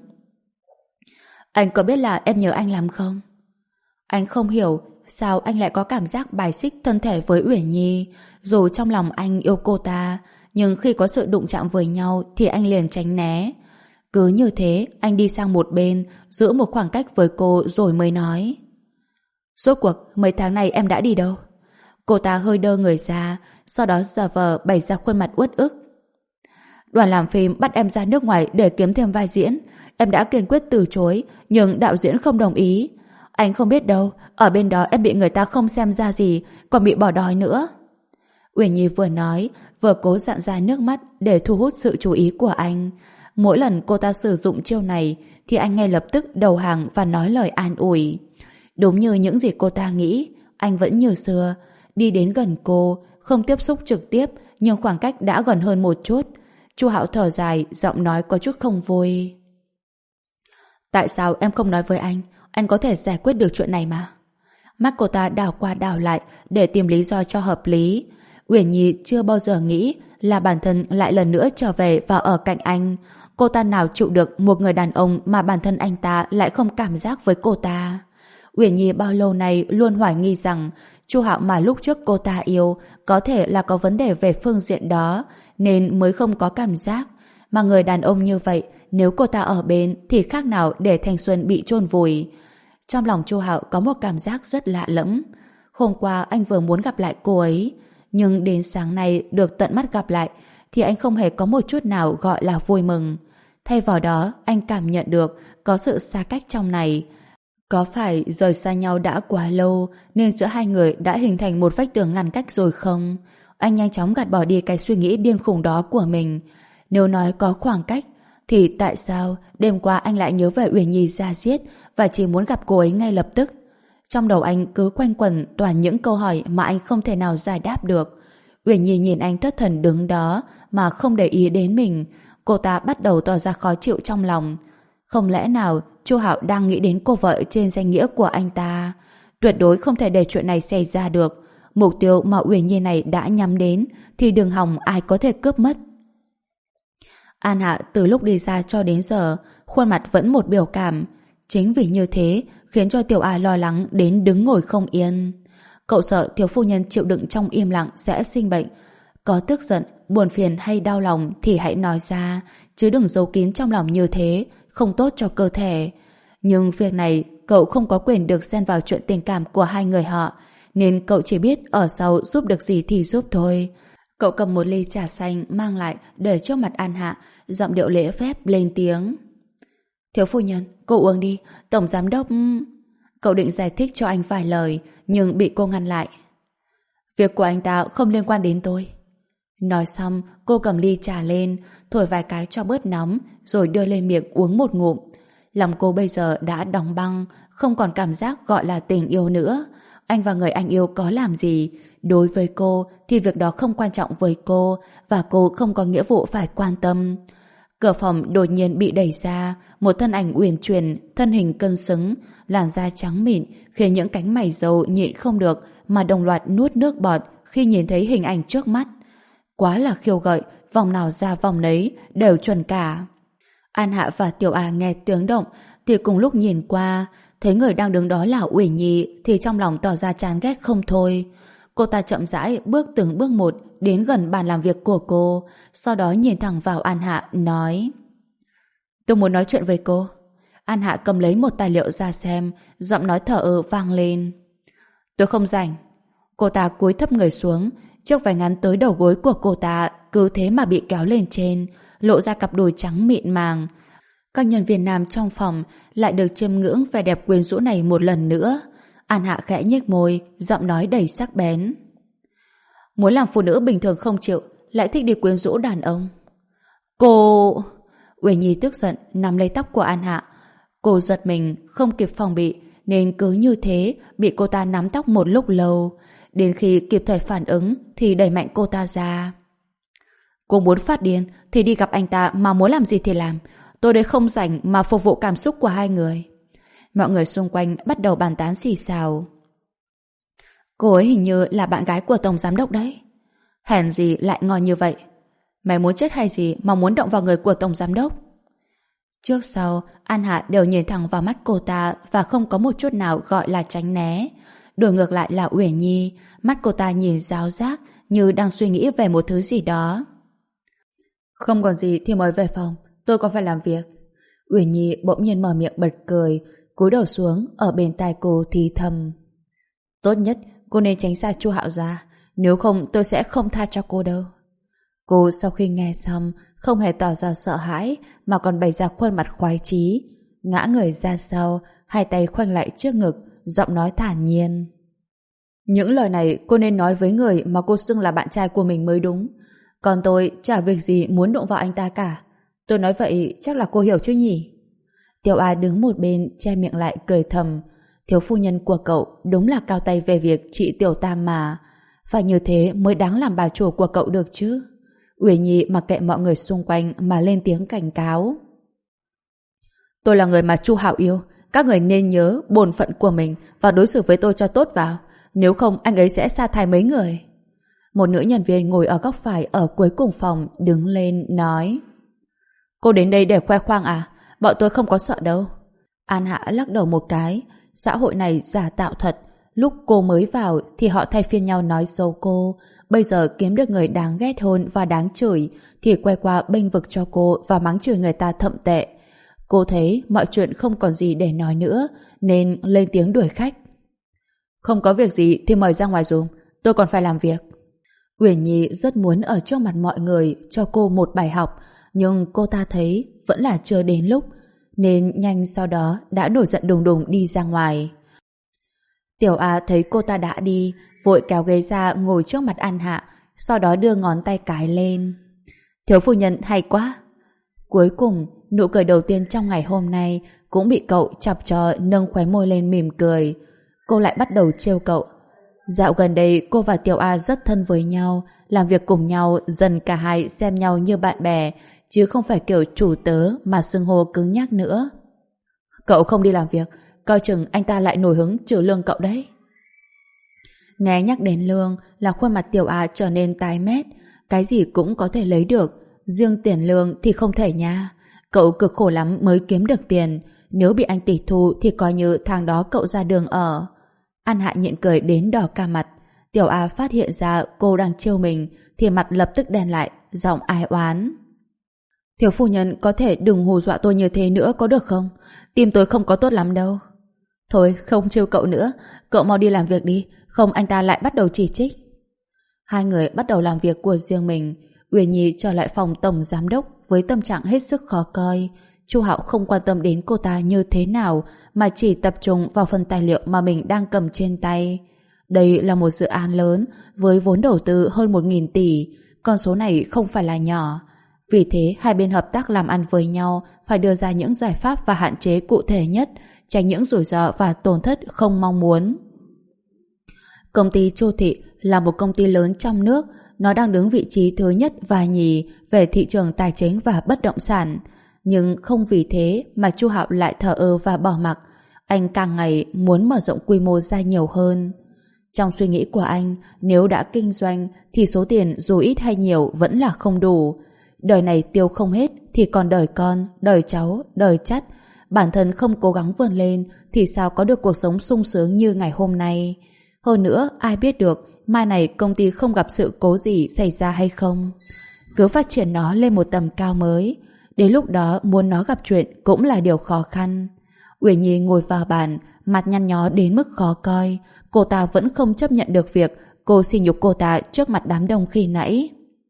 Anh có biết là em nhớ anh lắm không? Anh không hiểu sao anh lại có cảm giác bài xích thân thể với Uyển Nhi. Dù trong lòng anh yêu cô ta, nhưng khi có sự đụng chạm với nhau thì anh liền tránh né. Cứ như thế, anh đi sang một bên, giữ một khoảng cách với cô rồi mới nói. Rốt cuộc, mấy tháng này em đã đi đâu? Cô ta hơi đơ người ra, sau đó giả vờ bày ra khuôn mặt uất ức. Đoàn làm phim bắt em ra nước ngoài để kiếm thêm vai diễn. Em đã kiên quyết từ chối, nhưng đạo diễn không đồng ý. Anh không biết đâu, ở bên đó em bị người ta không xem ra gì, còn bị bỏ đói nữa. Uyển Nhi vừa nói, vừa cố dặn ra nước mắt để thu hút sự chú ý của anh. Mỗi lần cô ta sử dụng chiêu này, thì anh ngay lập tức đầu hàng và nói lời an ủi. Đúng như những gì cô ta nghĩ, anh vẫn như xưa, đi đến gần cô, không tiếp xúc trực tiếp, nhưng khoảng cách đã gần hơn một chút. Chu Hạo thở dài, giọng nói có chút không vui. Tại sao em không nói với anh? Anh có thể giải quyết được chuyện này mà. Mắt cô ta đảo qua đảo lại để tìm lý do cho hợp lý. Uyển Nhi chưa bao giờ nghĩ là bản thân lại lần nữa trở về và ở cạnh anh. Cô ta nào chịu được một người đàn ông mà bản thân anh ta lại không cảm giác với cô ta. Uyển Nhi bao lâu nay luôn hoài nghi rằng Chu Hạo mà lúc trước cô ta yêu có thể là có vấn đề về phương diện đó nên mới không có cảm giác. Mà người đàn ông như vậy, nếu cô ta ở bên thì khác nào để thanh xuân bị chôn vùi. Trong lòng Chu Hạo có một cảm giác rất lạ lẫm. Hôm qua anh vừa muốn gặp lại cô ấy, nhưng đến sáng nay được tận mắt gặp lại thì anh không hề có một chút nào gọi là vui mừng. Thay vào đó, anh cảm nhận được có sự xa cách trong này. Có phải rời xa nhau đã quá lâu nên giữa hai người đã hình thành một vách tường ngăn cách rồi không? Anh nhanh chóng gạt bỏ đi cái suy nghĩ điên khùng đó của mình. Nếu nói có khoảng cách, thì tại sao đêm qua anh lại nhớ về Uyển Nhi da diết và chỉ muốn gặp cô ấy ngay lập tức? Trong đầu anh cứ quanh quẩn toàn những câu hỏi mà anh không thể nào giải đáp được. Uyển Nhi nhìn anh thất thần đứng đó mà không để ý đến mình. Cô ta bắt đầu tỏ ra khó chịu trong lòng. Không lẽ nào Chu Hạo đang nghĩ đến cô vợ trên danh nghĩa của anh ta? Tuyệt đối không thể để chuyện này xảy ra được. Mục tiêu mà Uyển Nhi này đã nhắm đến thì đừng hòng ai có thể cướp mất. An Hạ từ lúc đi ra cho đến giờ, khuôn mặt vẫn một biểu cảm. Chính vì như thế khiến cho Tiểu A lo lắng đến đứng ngồi không yên. Cậu sợ thiếu phu nhân chịu đựng trong im lặng sẽ sinh bệnh. Có tức giận, buồn phiền hay đau lòng thì hãy nói ra, chứ đừng giấu kín trong lòng như thế, không tốt cho cơ thể. Nhưng việc này cậu không có quyền được xen vào chuyện tình cảm của hai người họ, nên cậu chỉ biết ở sau giúp được gì thì giúp thôi. Cậu cầm một ly trà xanh mang lại để trước mặt An Hạ, giọng điệu lễ phép lên tiếng. Thiếu phu nhân, cô uống đi, tổng giám đốc... Cậu định giải thích cho anh vài lời, nhưng bị cô ngăn lại. Việc của anh ta không liên quan đến tôi. Nói xong, cô cầm ly trà lên, thổi vài cái cho bớt nóng, rồi đưa lên miệng uống một ngụm. Lòng cô bây giờ đã đóng băng, không còn cảm giác gọi là tình yêu nữa. Anh và người anh yêu có làm gì? Đối với cô thì việc đó không quan trọng với cô, và cô không có nghĩa vụ phải quan tâm. Cửa phòng đột nhiên bị đẩy ra, một thân ảnh uyển chuyển, thân hình cân xứng, làn da trắng mịn, khiến những cánh mày râu nhịn không được mà đồng loạt nuốt nước bọt khi nhìn thấy hình ảnh trước mắt. Quá là khiêu gợi, vòng nào ra vòng nấy đều chuẩn cả. An Hạ và Tiểu A nghe tiếng động thì cùng lúc nhìn qua, thấy người đang đứng đó là Uyển Nhi thì trong lòng tỏ ra chán ghét không thôi. Cô ta chậm rãi bước từng bước một đến gần bàn làm việc của cô, sau đó nhìn thẳng vào An Hạ nói: Tôi muốn nói chuyện với cô. An Hạ cầm lấy một tài liệu ra xem, giọng nói thở ơ vang lên. Tôi không rảnh. Cô ta cúi thấp người xuống, chiếc váy ngắn tới đầu gối của cô ta cứ thế mà bị kéo lên trên, lộ ra cặp đùi trắng mịn màng. Các nhân viên nam trong phòng lại được chiêm ngưỡng vẻ đẹp quyến rũ này một lần nữa. An Hạ khẽ nhếch môi, giọng nói đầy sắc bén. Muốn làm phụ nữ bình thường không chịu, lại thích đi quyến rũ đàn ông. Cô... Uyển Nhi tức giận nắm lấy tóc của An Hạ. Cô giật mình, không kịp phòng bị, nên cứ như thế bị cô ta nắm tóc một lúc lâu. Đến khi kịp thời phản ứng thì đẩy mạnh cô ta ra. Cô muốn phát điên thì đi gặp anh ta, mà muốn làm gì thì làm. Tôi đấy không rảnh mà phục vụ cảm xúc của hai người. Mọi người xung quanh bắt đầu bàn tán xì xào. Cô ấy hình như là bạn gái của tổng giám đốc đấy. Hèn gì lại ngon như vậy. Mày muốn chết hay gì mà muốn động vào người của tổng giám đốc? Trước sau, An Hạ đều nhìn thẳng vào mắt cô ta và không có một chút nào gọi là tránh né. Đổi ngược lại là Uyển Nhi, mắt cô ta nhìn ráo rác như đang suy nghĩ về một thứ gì đó. Không còn gì thì mời về phòng, tôi còn phải làm việc. Uyển Nhi bỗng nhiên mở miệng bật cười, cúi đầu xuống ở bên tai cô thì thầm. Tốt nhất cô nên tránh xa Chu Hạo ra, nếu không tôi sẽ không tha cho cô đâu. Cô sau khi nghe xong không hề tỏ ra sợ hãi mà còn bày ra khuôn mặt khoái chí, ngã người ra sau, hai tay khoanh lại trước ngực, giọng nói thản nhiên. Những lời này cô nên nói với người mà cô xưng là bạn trai của mình mới đúng. Còn tôi chả việc gì muốn đụng vào anh ta cả. Tôi nói vậy chắc là cô hiểu chứ nhỉ? Tiểu A đứng một bên che miệng lại cười thầm. Thiếu phu nhân của cậu đúng là cao tay về việc trị Tiểu Tam mà. Phải như thế mới đáng làm bà chủ của cậu được chứ. Uyển Nhi mặc kệ mọi người xung quanh mà lên tiếng cảnh cáo. Tôi là người mà Chu Hạo yêu. Các người nên nhớ bổn phận của mình và đối xử với tôi cho tốt vào. Nếu không anh ấy sẽ sa thải mấy người. Một nữ nhân viên ngồi ở góc phải ở cuối cùng phòng đứng lên nói. Cô đến đây để khoe khoang à? Bọn tôi không có sợ đâu. An Hạ lắc đầu một cái. Xã hội này giả tạo thật. Lúc cô mới vào thì họ thay phiên nhau nói xấu cô. Bây giờ kiếm được người đáng ghét hơn và đáng chửi thì quay qua bênh vực cho cô và mắng chửi người ta thậm tệ. Cô thấy mọi chuyện không còn gì để nói nữa nên lên tiếng đuổi khách. Không có việc gì thì mời ra ngoài dùm, tôi còn phải làm việc. Uyển Nhi rất muốn ở trước mặt mọi người cho cô một bài học, nhưng cô ta thấy vẫn là chưa đến lúc, nên nhanh sau đó đã nổi giận đùng đùng đi ra ngoài. Tiểu A thấy cô ta đã đi, vội kéo ghế ra ngồi trước mặt An Hạ, sau đó đưa ngón tay cái lên. Thiếu phu nhân hay quá. Cuối cùng, nụ cười đầu tiên trong ngày hôm nay cũng bị cậu chọc cho nâng khóe môi lên mỉm cười. Cô lại bắt đầu trêu cậu. Dạo gần đây cô và Tiểu A rất thân với nhau, làm việc cùng nhau, dần cả hai xem nhau như bạn bè, chứ không phải kiểu chủ tớ mà xưng hô cứng nhắc nữa. Cậu không đi làm việc, coi chừng anh ta lại nổi hứng trừ lương cậu đấy. Nghe nhắc đến lương là khuôn mặt Tiểu A trở nên tái mét, cái gì cũng có thể lấy được, riêng tiền lương thì không thể nha. Cậu cực khổ lắm mới kiếm được tiền, nếu bị anh tịch thu thì coi như tháng đó cậu ra đường ở. An Hạ nhịn cười đến đỏ cả mặt. Tiểu A phát hiện ra cô đang trêu mình thì mặt lập tức đen lại, giọng ai oán. Thiếu phu nhân có thể đừng hù dọa tôi như thế nữa có được không? Tim tôi không có tốt lắm đâu. Thôi không trêu cậu nữa, cậu mau đi làm việc đi, không anh ta lại bắt đầu chỉ trích. Hai người bắt đầu làm việc của riêng mình. Uyển Nhi trở lại phòng tổng giám đốc với tâm trạng hết sức khó coi. Chu Hạo không quan tâm đến cô ta như thế nào mà chỉ tập trung vào phần tài liệu mà mình đang cầm trên tay. Đây là một dự án lớn với vốn đầu tư hơn 1.000 tỷ, con số này không phải là nhỏ. Vì thế hai bên hợp tác làm ăn với nhau, phải đưa ra những giải pháp và hạn chế cụ thể nhất, tránh những rủi ro và tổn thất không mong muốn. Công ty Chu Thị là một công ty lớn trong nước, nó đang đứng vị trí thứ nhất và nhì về thị trường tài chính và bất động sản. Nhưng không vì thế mà Chu Hạo lại thờ ơ và bỏ mặc. Anh càng ngày muốn mở rộng quy mô ra nhiều hơn. Trong suy nghĩ của anh, nếu đã kinh doanh thì số tiền dù ít hay nhiều vẫn là không đủ. Đời này tiêu không hết thì còn đời con, đời cháu, đời chắt. Bản thân không cố gắng vươn lên thì sao có được cuộc sống sung sướng như ngày hôm nay. Hơn nữa, ai biết được mai này công ty không gặp sự cố gì xảy ra hay không. Cứ phát triển nó lên một tầm cao mới. Đến lúc đó muốn nó gặp chuyện cũng là điều khó khăn. Uyển Nhi ngồi vào bàn, mặt nhăn nhó đến mức khó coi. Cô ta vẫn không chấp nhận được việc cô sỉ nhục cô ta trước mặt đám đông khi nãy.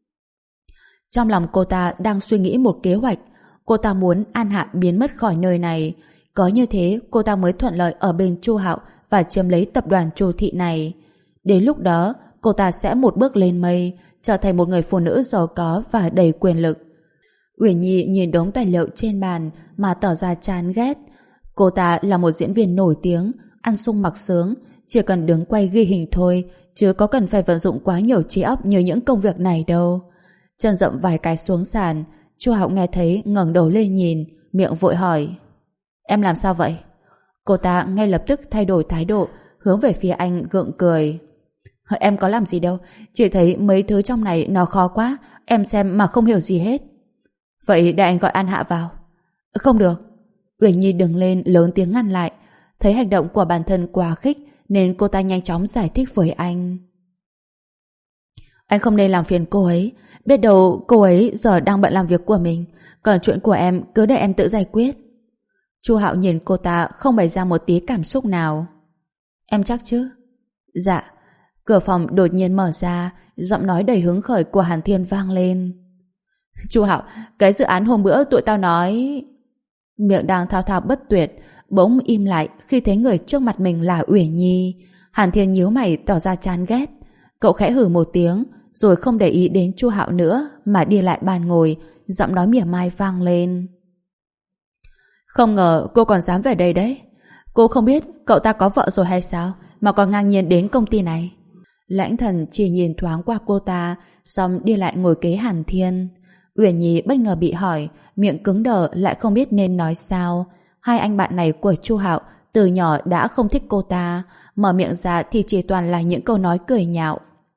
Trong lòng cô ta đang suy nghĩ một kế hoạch. Cô ta muốn An Hạ biến mất khỏi nơi này. Có như thế cô ta mới thuận lợi ở bên Chu Hạo và chiếm lấy tập đoàn Chu Thị này. Đến lúc đó cô ta sẽ một bước lên mây, trở thành một người phụ nữ giàu có và đầy quyền lực. Uyển Nhi nhìn đống tài liệu trên bàn mà tỏ ra chán ghét. Cô ta là một diễn viên nổi tiếng, ăn sung mặc sướng, chỉ cần đứng quay ghi hình thôi, chứ có cần phải vận dụng quá nhiều trí óc như những công việc này đâu. Chân dậm vài cái xuống sàn, Chu Hạo nghe thấy ngẩng đầu lên nhìn, miệng vội hỏi: Em làm sao vậy? Cô ta ngay lập tức thay đổi thái độ, hướng về phía anh gượng cười. Em có làm gì đâu, chỉ thấy mấy thứ trong này nó khó quá, em xem mà không hiểu gì hết. Vậy để anh gọi An Hạ vào. Không được. Uyển Nhi đứng lên lớn tiếng ngăn lại. Thấy hành động của bản thân quá khích nên cô ta nhanh chóng giải thích với anh. Anh không nên làm phiền cô ấy. Biết đâu cô ấy giờ đang bận làm việc của mình, còn chuyện của em cứ để em tự giải quyết. Chu Hạo nhìn cô ta không bày ra một tí cảm xúc nào. Em chắc chứ? Dạ. Cửa phòng đột nhiên mở ra, giọng nói đầy hứng khởi của Hàn Thiên vang lên. Chu Hạo, cái dự án hôm bữa tụi tao nói... Miệng đang thao thao bất tuyệt, bỗng im lại khi thấy người trước mặt mình là Uyển Nhi. Hàn Thiên nhíu mày tỏ ra chán ghét. Cậu khẽ hừ một tiếng, rồi không để ý đến Chu Hạo nữa, mà đi lại bàn ngồi, giọng nói mỉa mai vang lên. Không ngờ cô còn dám về đây đấy. Cô không biết cậu ta có vợ rồi hay sao, mà còn ngang nhiên đến công ty này. Lãnh Thần chỉ nhìn thoáng qua cô ta, xong đi lại ngồi kế Hàn Thiên. Uyển Nhi bất ngờ bị hỏi, miệng cứng đờ lại không biết nên nói sao. Hai anh bạn này của Chu Hạo từ nhỏ đã không thích cô ta, mở miệng ra thì chỉ toàn là những câu nói cười nhạo.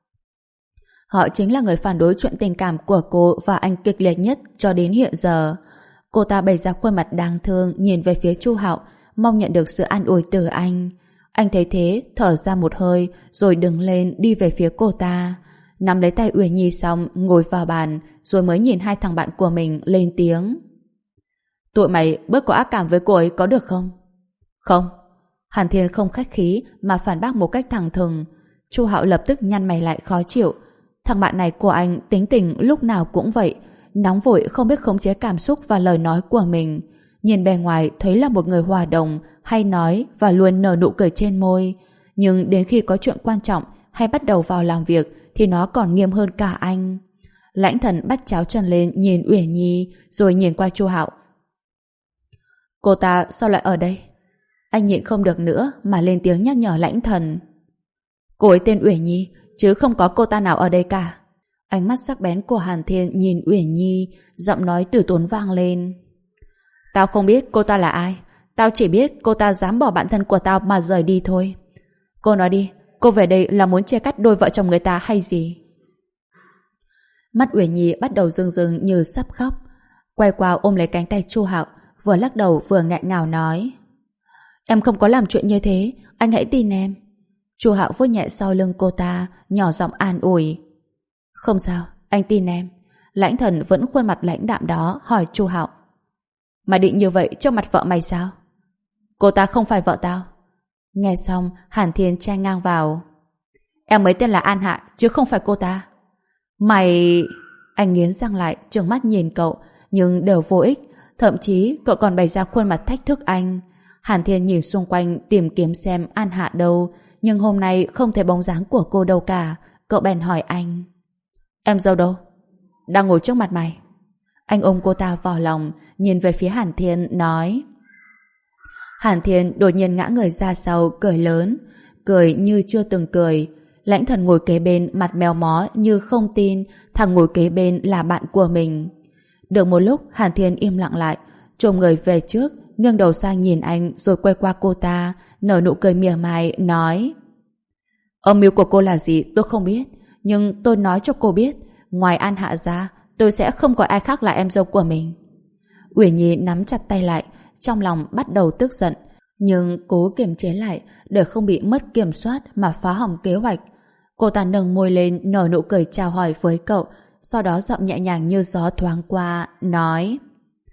Họ chính là người phản đối chuyện tình cảm của cô và anh kịch liệt nhất cho đến hiện giờ. Cô ta bày ra khuôn mặt đáng thương nhìn về phía Chu Hạo, mong nhận được sự an ủi từ anh. Anh thấy thế, thở ra một hơi rồi đứng lên đi về phía cô ta. Nắm lấy tay Uyển Nhi xong ngồi vào bàn, rồi mới nhìn hai thằng bạn của mình lên tiếng. Tụi mày bớt có ác cảm với cô ấy có được không? Không. Hàn Thiên không khách khí mà phản bác một cách thẳng thừng. Chu Hạo lập tức nhăn mày lại khó chịu. Thằng bạn này của anh tính tình lúc nào cũng vậy, nóng vội không biết khống chế cảm xúc và lời nói của mình. Nhìn bề ngoài thấy là một người hòa đồng, hay nói và luôn nở nụ cười trên môi. Nhưng đến khi có chuyện quan trọng hay bắt đầu vào làm việc thì nó còn nghiêm hơn cả anh. Lãnh Thần bắt cháo chân lên nhìn Uyển Nhi rồi nhìn qua Chu Hạo. Cô ta sao lại ở đây? Anh nhịn không được nữa mà lên tiếng nhắc nhở Lãnh Thần. Cô ấy tên Uyển Nhi, chứ không có cô ta nào ở đây cả. Ánh mắt sắc bén của Hàn Thiên nhìn Uyển Nhi, giọng nói từ tốn vang lên. Tao không biết cô ta là ai, tao chỉ biết cô ta dám bỏ bạn thân của tao mà rời đi thôi. Cô nói đi, cô về đây là muốn chia cắt đôi vợ chồng người ta hay gì? Mắt Uyển Nhi bắt đầu rưng rưng như sắp khóc, quay qua ôm lấy cánh tay Chu Hạo, vừa lắc đầu vừa nghẹn ngào nói. Em không có làm chuyện như thế, anh hãy tin em. Chu Hạo vuốt nhẹ sau lưng cô ta, nhỏ giọng an ủi. Không sao, anh tin em. Lãnh Thần vẫn khuôn mặt lãnh đạm đó hỏi Chu Hạo. Mày định như vậy trước mặt vợ mày sao? Cô ta không phải vợ tao. Nghe xong, Hàn Thiên chen ngang vào. Em mới tên là An Hạ, chứ không phải cô ta. Mày... Anh nghiến răng lại, trừng mắt nhìn cậu, nhưng đều vô ích. Thậm chí cậu còn bày ra khuôn mặt thách thức anh. Hàn Thiên nhìn xung quanh tìm kiếm xem An Hạ đâu, nhưng hôm nay không thấy bóng dáng của cô đâu cả. Cậu bèn hỏi anh. Em dâu đâu? Đang ngồi trước mặt mày. Anh ôm cô ta vào lòng, nhìn về phía Hàn Thiên, nói. Hàn Thiên đột nhiên ngã người ra sau, cười lớn. Cười như chưa từng cười. Lãnh Thần ngồi kế bên mặt méo mó như không tin thằng ngồi kế bên là bạn của mình. Được một lúc Hàn Thiên im lặng lại, chồm người về trước, nghiêng đầu sang nhìn anh rồi quay qua cô ta, nở nụ cười mỉa mai, nói. Âm mưu của cô là gì tôi không biết, nhưng tôi nói cho cô biết, ngoài An Hạ ra, tôi sẽ không có ai khác là em dâu của mình. Uyển Nhi nắm chặt tay lại, trong lòng bắt đầu tức giận, nhưng cố kiềm chế lại để không bị mất kiểm soát mà phá hỏng kế hoạch. Cô ta nâng môi lên nở nụ cười chào hỏi với cậu, sau đó giọng nhẹ nhàng như gió thoáng qua, nói.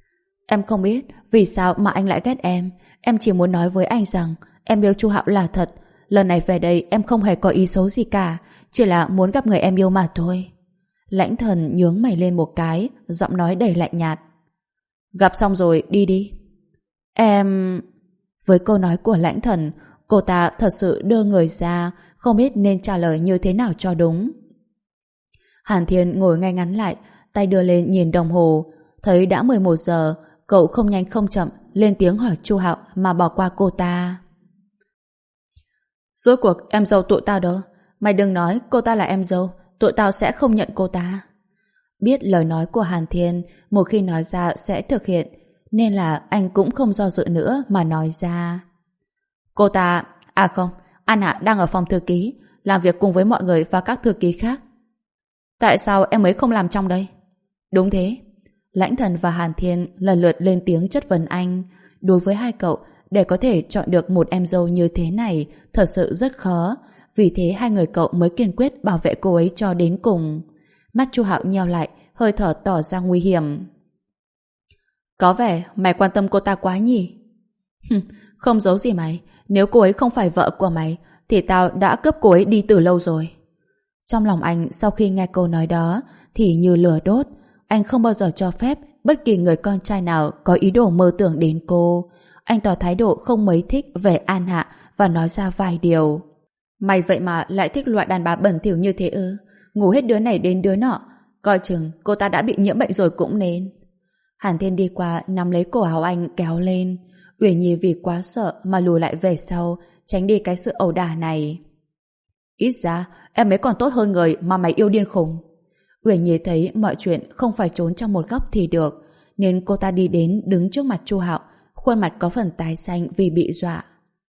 Em không biết vì sao mà anh lại ghét em chỉ muốn nói với anh rằng em yêu Chu Hạo là thật. Lần này về đây em không hề có ý xấu gì cả, chỉ là muốn gặp người em yêu mà thôi. Lãnh Thần nhướng mày lên một cái, giọng nói đầy lạnh nhạt. Gặp xong rồi đi đi. Em... Với câu nói của Lãnh Thần, cô ta thật sự đưa người ra, không biết nên trả lời như thế nào cho đúng. Hàn Thiên ngồi ngay ngắn lại, tay đưa lên nhìn đồng hồ, thấy đã 11 giờ, cậu không nhanh không chậm lên tiếng hỏi Chu Hạo mà bỏ qua cô ta. Rốt cuộc em dâu tụi tao đâu? Mày đừng nói cô ta là em dâu, tụi tao sẽ không nhận cô ta. Biết lời nói của Hàn Thiên một khi nói ra sẽ thực hiện, nên là anh cũng không do dự nữa mà nói ra. Cô ta... À không, An Hạ đang ở phòng thư ký, làm việc cùng với mọi người và các thư ký khác. Tại sao em ấy không làm trong đây? Đúng thế. Lãnh Thần và Hàn Thiên lần lượt lên tiếng chất vấn anh. Đối với hai cậu, để có thể chọn được một em dâu như thế này thật sự rất khó. Vì thế hai người cậu mới kiên quyết bảo vệ cô ấy cho đến cùng. Mắt Chu Hạo nheo lại, hơi thở tỏ ra nguy hiểm. Có vẻ mày quan tâm cô ta quá nhỉ? Không giấu gì mày, nếu cô ấy không phải vợ của mày thì tao đã cướp cô ấy đi từ lâu rồi. Trong lòng anh sau khi nghe câu nói đó thì như lửa đốt. Anh không bao giờ cho phép bất kỳ người con trai nào có ý đồ mơ tưởng đến cô. Anh tỏ thái độ không mấy thích về An Hạ và nói ra vài điều. Mày vậy mà lại thích loại đàn bà bẩn thỉu như thế ư? Ngủ hết đứa này đến đứa nọ, coi chừng cô ta đã bị nhiễm bệnh rồi cũng nên. Hàn Thiên đi qua nắm lấy cổ áo anh kéo lên. Uyển Nhi vì quá sợ mà lùi lại về sau, tránh đi cái sự ẩu đả này. Ít ra em ấy còn tốt hơn người mà mày yêu điên khùng. Uyển Nhi thấy mọi chuyện không phải trốn trong một góc thì được, nên cô ta đi đến đứng trước mặt Chu Hạo, khuôn mặt có phần tái xanh vì bị dọa.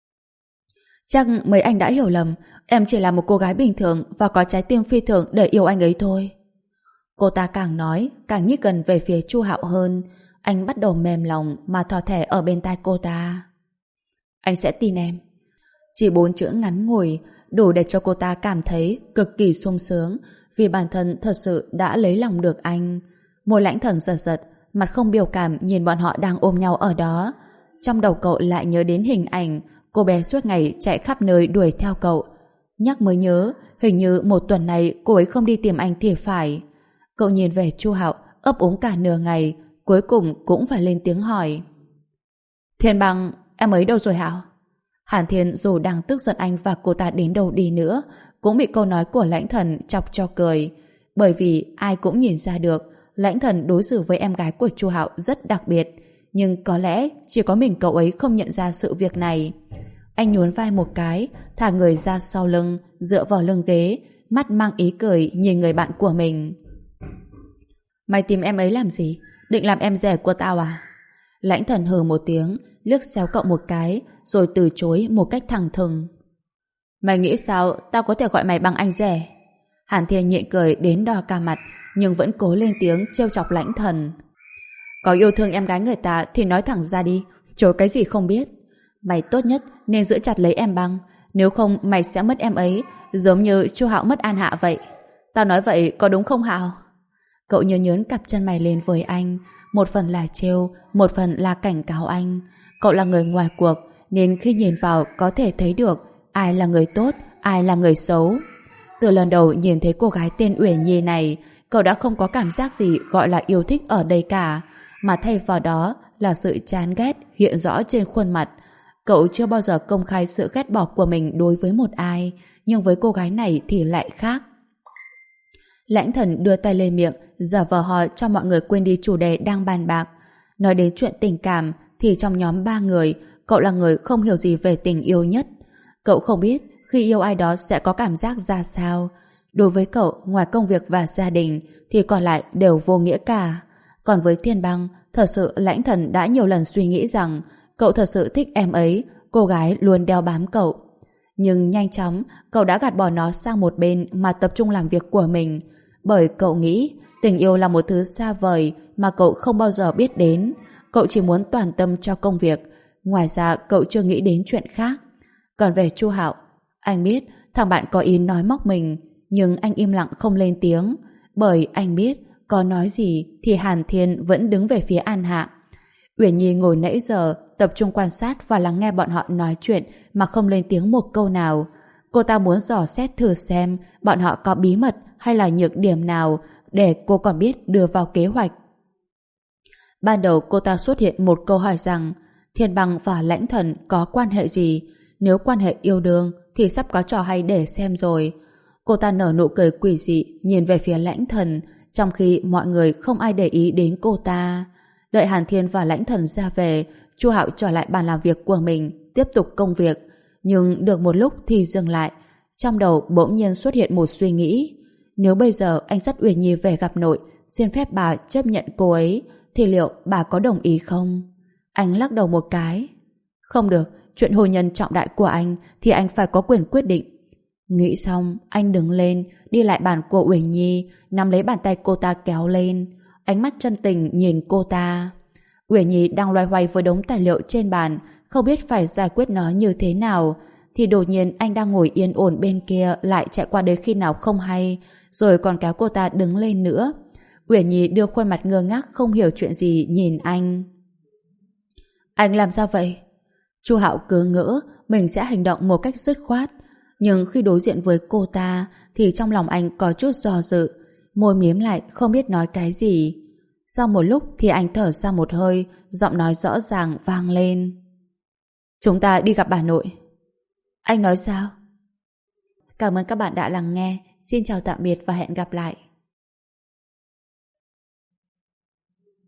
Chắc mấy anh đã hiểu lầm, em chỉ là một cô gái bình thường và có trái tim phi thường để yêu anh ấy thôi. Cô ta càng nói càng nhích gần về phía Chu Hạo hơn. Anh bắt đầu mềm lòng mà thò thẻ ở bên tai cô ta. Anh sẽ tin em. Chỉ 4 chữ ngắn ngủi đủ để cho cô ta cảm thấy cực kỳ sung sướng, vì bản thân thật sự đã lấy lòng được anh. Môi Lãnh Thần giật giật, mặt không biểu cảm nhìn bọn họ đang ôm nhau ở đó. Trong đầu cậu lại nhớ đến hình ảnh cô bé suốt ngày chạy khắp nơi đuổi theo cậu. Nhắc mới nhớ, hình như một tuần này cô ấy không đi tìm anh thì phải. Cậu nhìn về Chu Hạo, ấp úng cả nửa ngày, cuối cùng cũng phải lên tiếng hỏi. Thiên Băng, em ấy đâu rồi Hạo? Hàn Thiên dù đang tức giận anh và cô ta đến đâu đi nữa, cũng bị câu nói của Lãnh Thần chọc cho cười. Bởi vì ai cũng nhìn ra được Lãnh Thần đối xử với em gái của Chu Hạo rất đặc biệt, nhưng có lẽ chỉ có mình cậu ấy không nhận ra sự việc này. Anh nhún vai một cái, thả người ra sau lưng, dựa vào lưng ghế, mắt mang ý cười nhìn người bạn của mình. Mày tìm em ấy làm gì? Định làm em rẻ của tao à? Lãnh Thần hừ một tiếng, liếc xéo cậu một cái, rồi từ chối một cách thẳng thừng. Mày nghĩ sao tao có thể gọi mày bằng anh rẻ? Hàn Thiên nhịn cười đến đỏ cả mặt, nhưng vẫn cố lên tiếng trêu chọc Lãnh Thần. Có yêu thương em gái người ta thì nói thẳng ra đi, chối cái gì không biết. Mày tốt nhất nên giữ chặt lấy em Băng, nếu không mày sẽ mất em ấy, giống như Chu Hạo mất An Hạ vậy. Tao nói vậy có đúng không Hạo? Cậu nhớ nhớn cặp chân mày lên với anh, một phần là trêu, một phần là cảnh cáo anh. Cậu là người ngoài cuộc, nên khi nhìn vào có thể thấy được ai là người tốt, ai là người xấu. Từ lần đầu nhìn thấy cô gái tên Uyển Nhi này, cậu đã không có cảm giác gì gọi là yêu thích ở đây cả, mà thay vào đó là sự chán ghét hiện rõ trên khuôn mặt. Cậu chưa bao giờ công khai sự ghét bỏ của mình đối với một ai, nhưng với cô gái này thì lại khác. Lãnh Thần đưa tay lên miệng, giả vờ hỏi cho mọi người quên đi chủ đề đang bàn bạc. Nói đến chuyện tình cảm thì trong nhóm 3 người, cậu là người không hiểu gì về tình yêu nhất. Cậu không biết khi yêu ai đó sẽ có cảm giác ra sao. Đối với cậu, ngoài công việc và gia đình thì còn lại đều vô nghĩa cả. Còn với Thiên Băng, thật sự Lãnh Thần đã nhiều lần suy nghĩ rằng cậu thật sự thích em ấy, cô gái luôn đeo bám cậu. Nhưng nhanh chóng, cậu đã gạt bỏ nó sang một bên mà tập trung làm việc của mình. Bởi cậu nghĩ tình yêu là một thứ xa vời mà cậu không bao giờ biết đến. Cậu chỉ muốn toàn tâm cho công việc. Ngoài ra cậu chưa nghĩ đến chuyện khác. Còn về Chu Hạo, anh biết thằng bạn có ý nói móc mình, nhưng anh im lặng không lên tiếng. Bởi anh biết có nói gì thì Hàn Thiên vẫn đứng về phía An Hạ. Uyển Nhi ngồi nãy giờ tập trung quan sát và lắng nghe bọn họ nói chuyện mà không lên tiếng một câu nào. Cô ta muốn dò xét thử xem bọn họ có bí mật hay là nhược điểm nào để cô còn biết đưa vào kế hoạch. Ban đầu cô ta xuất hiện một câu hỏi rằng Thiên Băng và Lãnh Thần có quan hệ gì? Nếu quan hệ yêu đương thì sắp có trò hay để xem rồi. Cô ta nở nụ cười quỷ dị nhìn về phía Lãnh Thần, trong khi mọi người không ai để ý đến cô ta. Đợi Hàn Thiên và Lãnh Thần ra về, Chu Hạo trở lại bàn làm việc của mình, tiếp tục công việc. Nhưng được một lúc thì dừng lại. Trong đầu bỗng nhiên xuất hiện một suy nghĩ. Nếu bây giờ anh dắt Uyển Nhi về gặp nội, xin phép bà chấp nhận cô ấy, thì liệu bà có đồng ý không? Anh lắc đầu một cái. Không được, chuyện hôn nhân trọng đại của anh thì anh phải có quyền quyết định. Nghĩ xong, anh đứng lên, đi lại bàn của Uyển Nhi, nắm lấy bàn tay cô ta kéo lên. Ánh mắt chân tình nhìn cô ta. Uyển Nhi đang loay hoay với đống tài liệu trên bàn, không biết phải giải quyết nó như thế nào. Thì đột nhiên anh đang ngồi yên ổn bên kia lại chạy qua đấy khi nào không hay, rồi còn kéo cô ta đứng lên nữa. Uyển Nhi đưa khuôn mặt ngơ ngác không hiểu chuyện gì nhìn anh. Anh làm sao vậy? Chu Hạo cứ ngỡ mình sẽ hành động một cách dứt khoát, nhưng khi đối diện với cô ta thì trong lòng anh có chút do dự, môi mím lại không biết nói cái gì. Sau một lúc thì anh thở ra một hơi, giọng nói rõ ràng vang lên. Chúng ta đi gặp bà nội. Anh nói sao? Cảm ơn các bạn đã lắng nghe. Xin chào tạm biệt và hẹn gặp lại.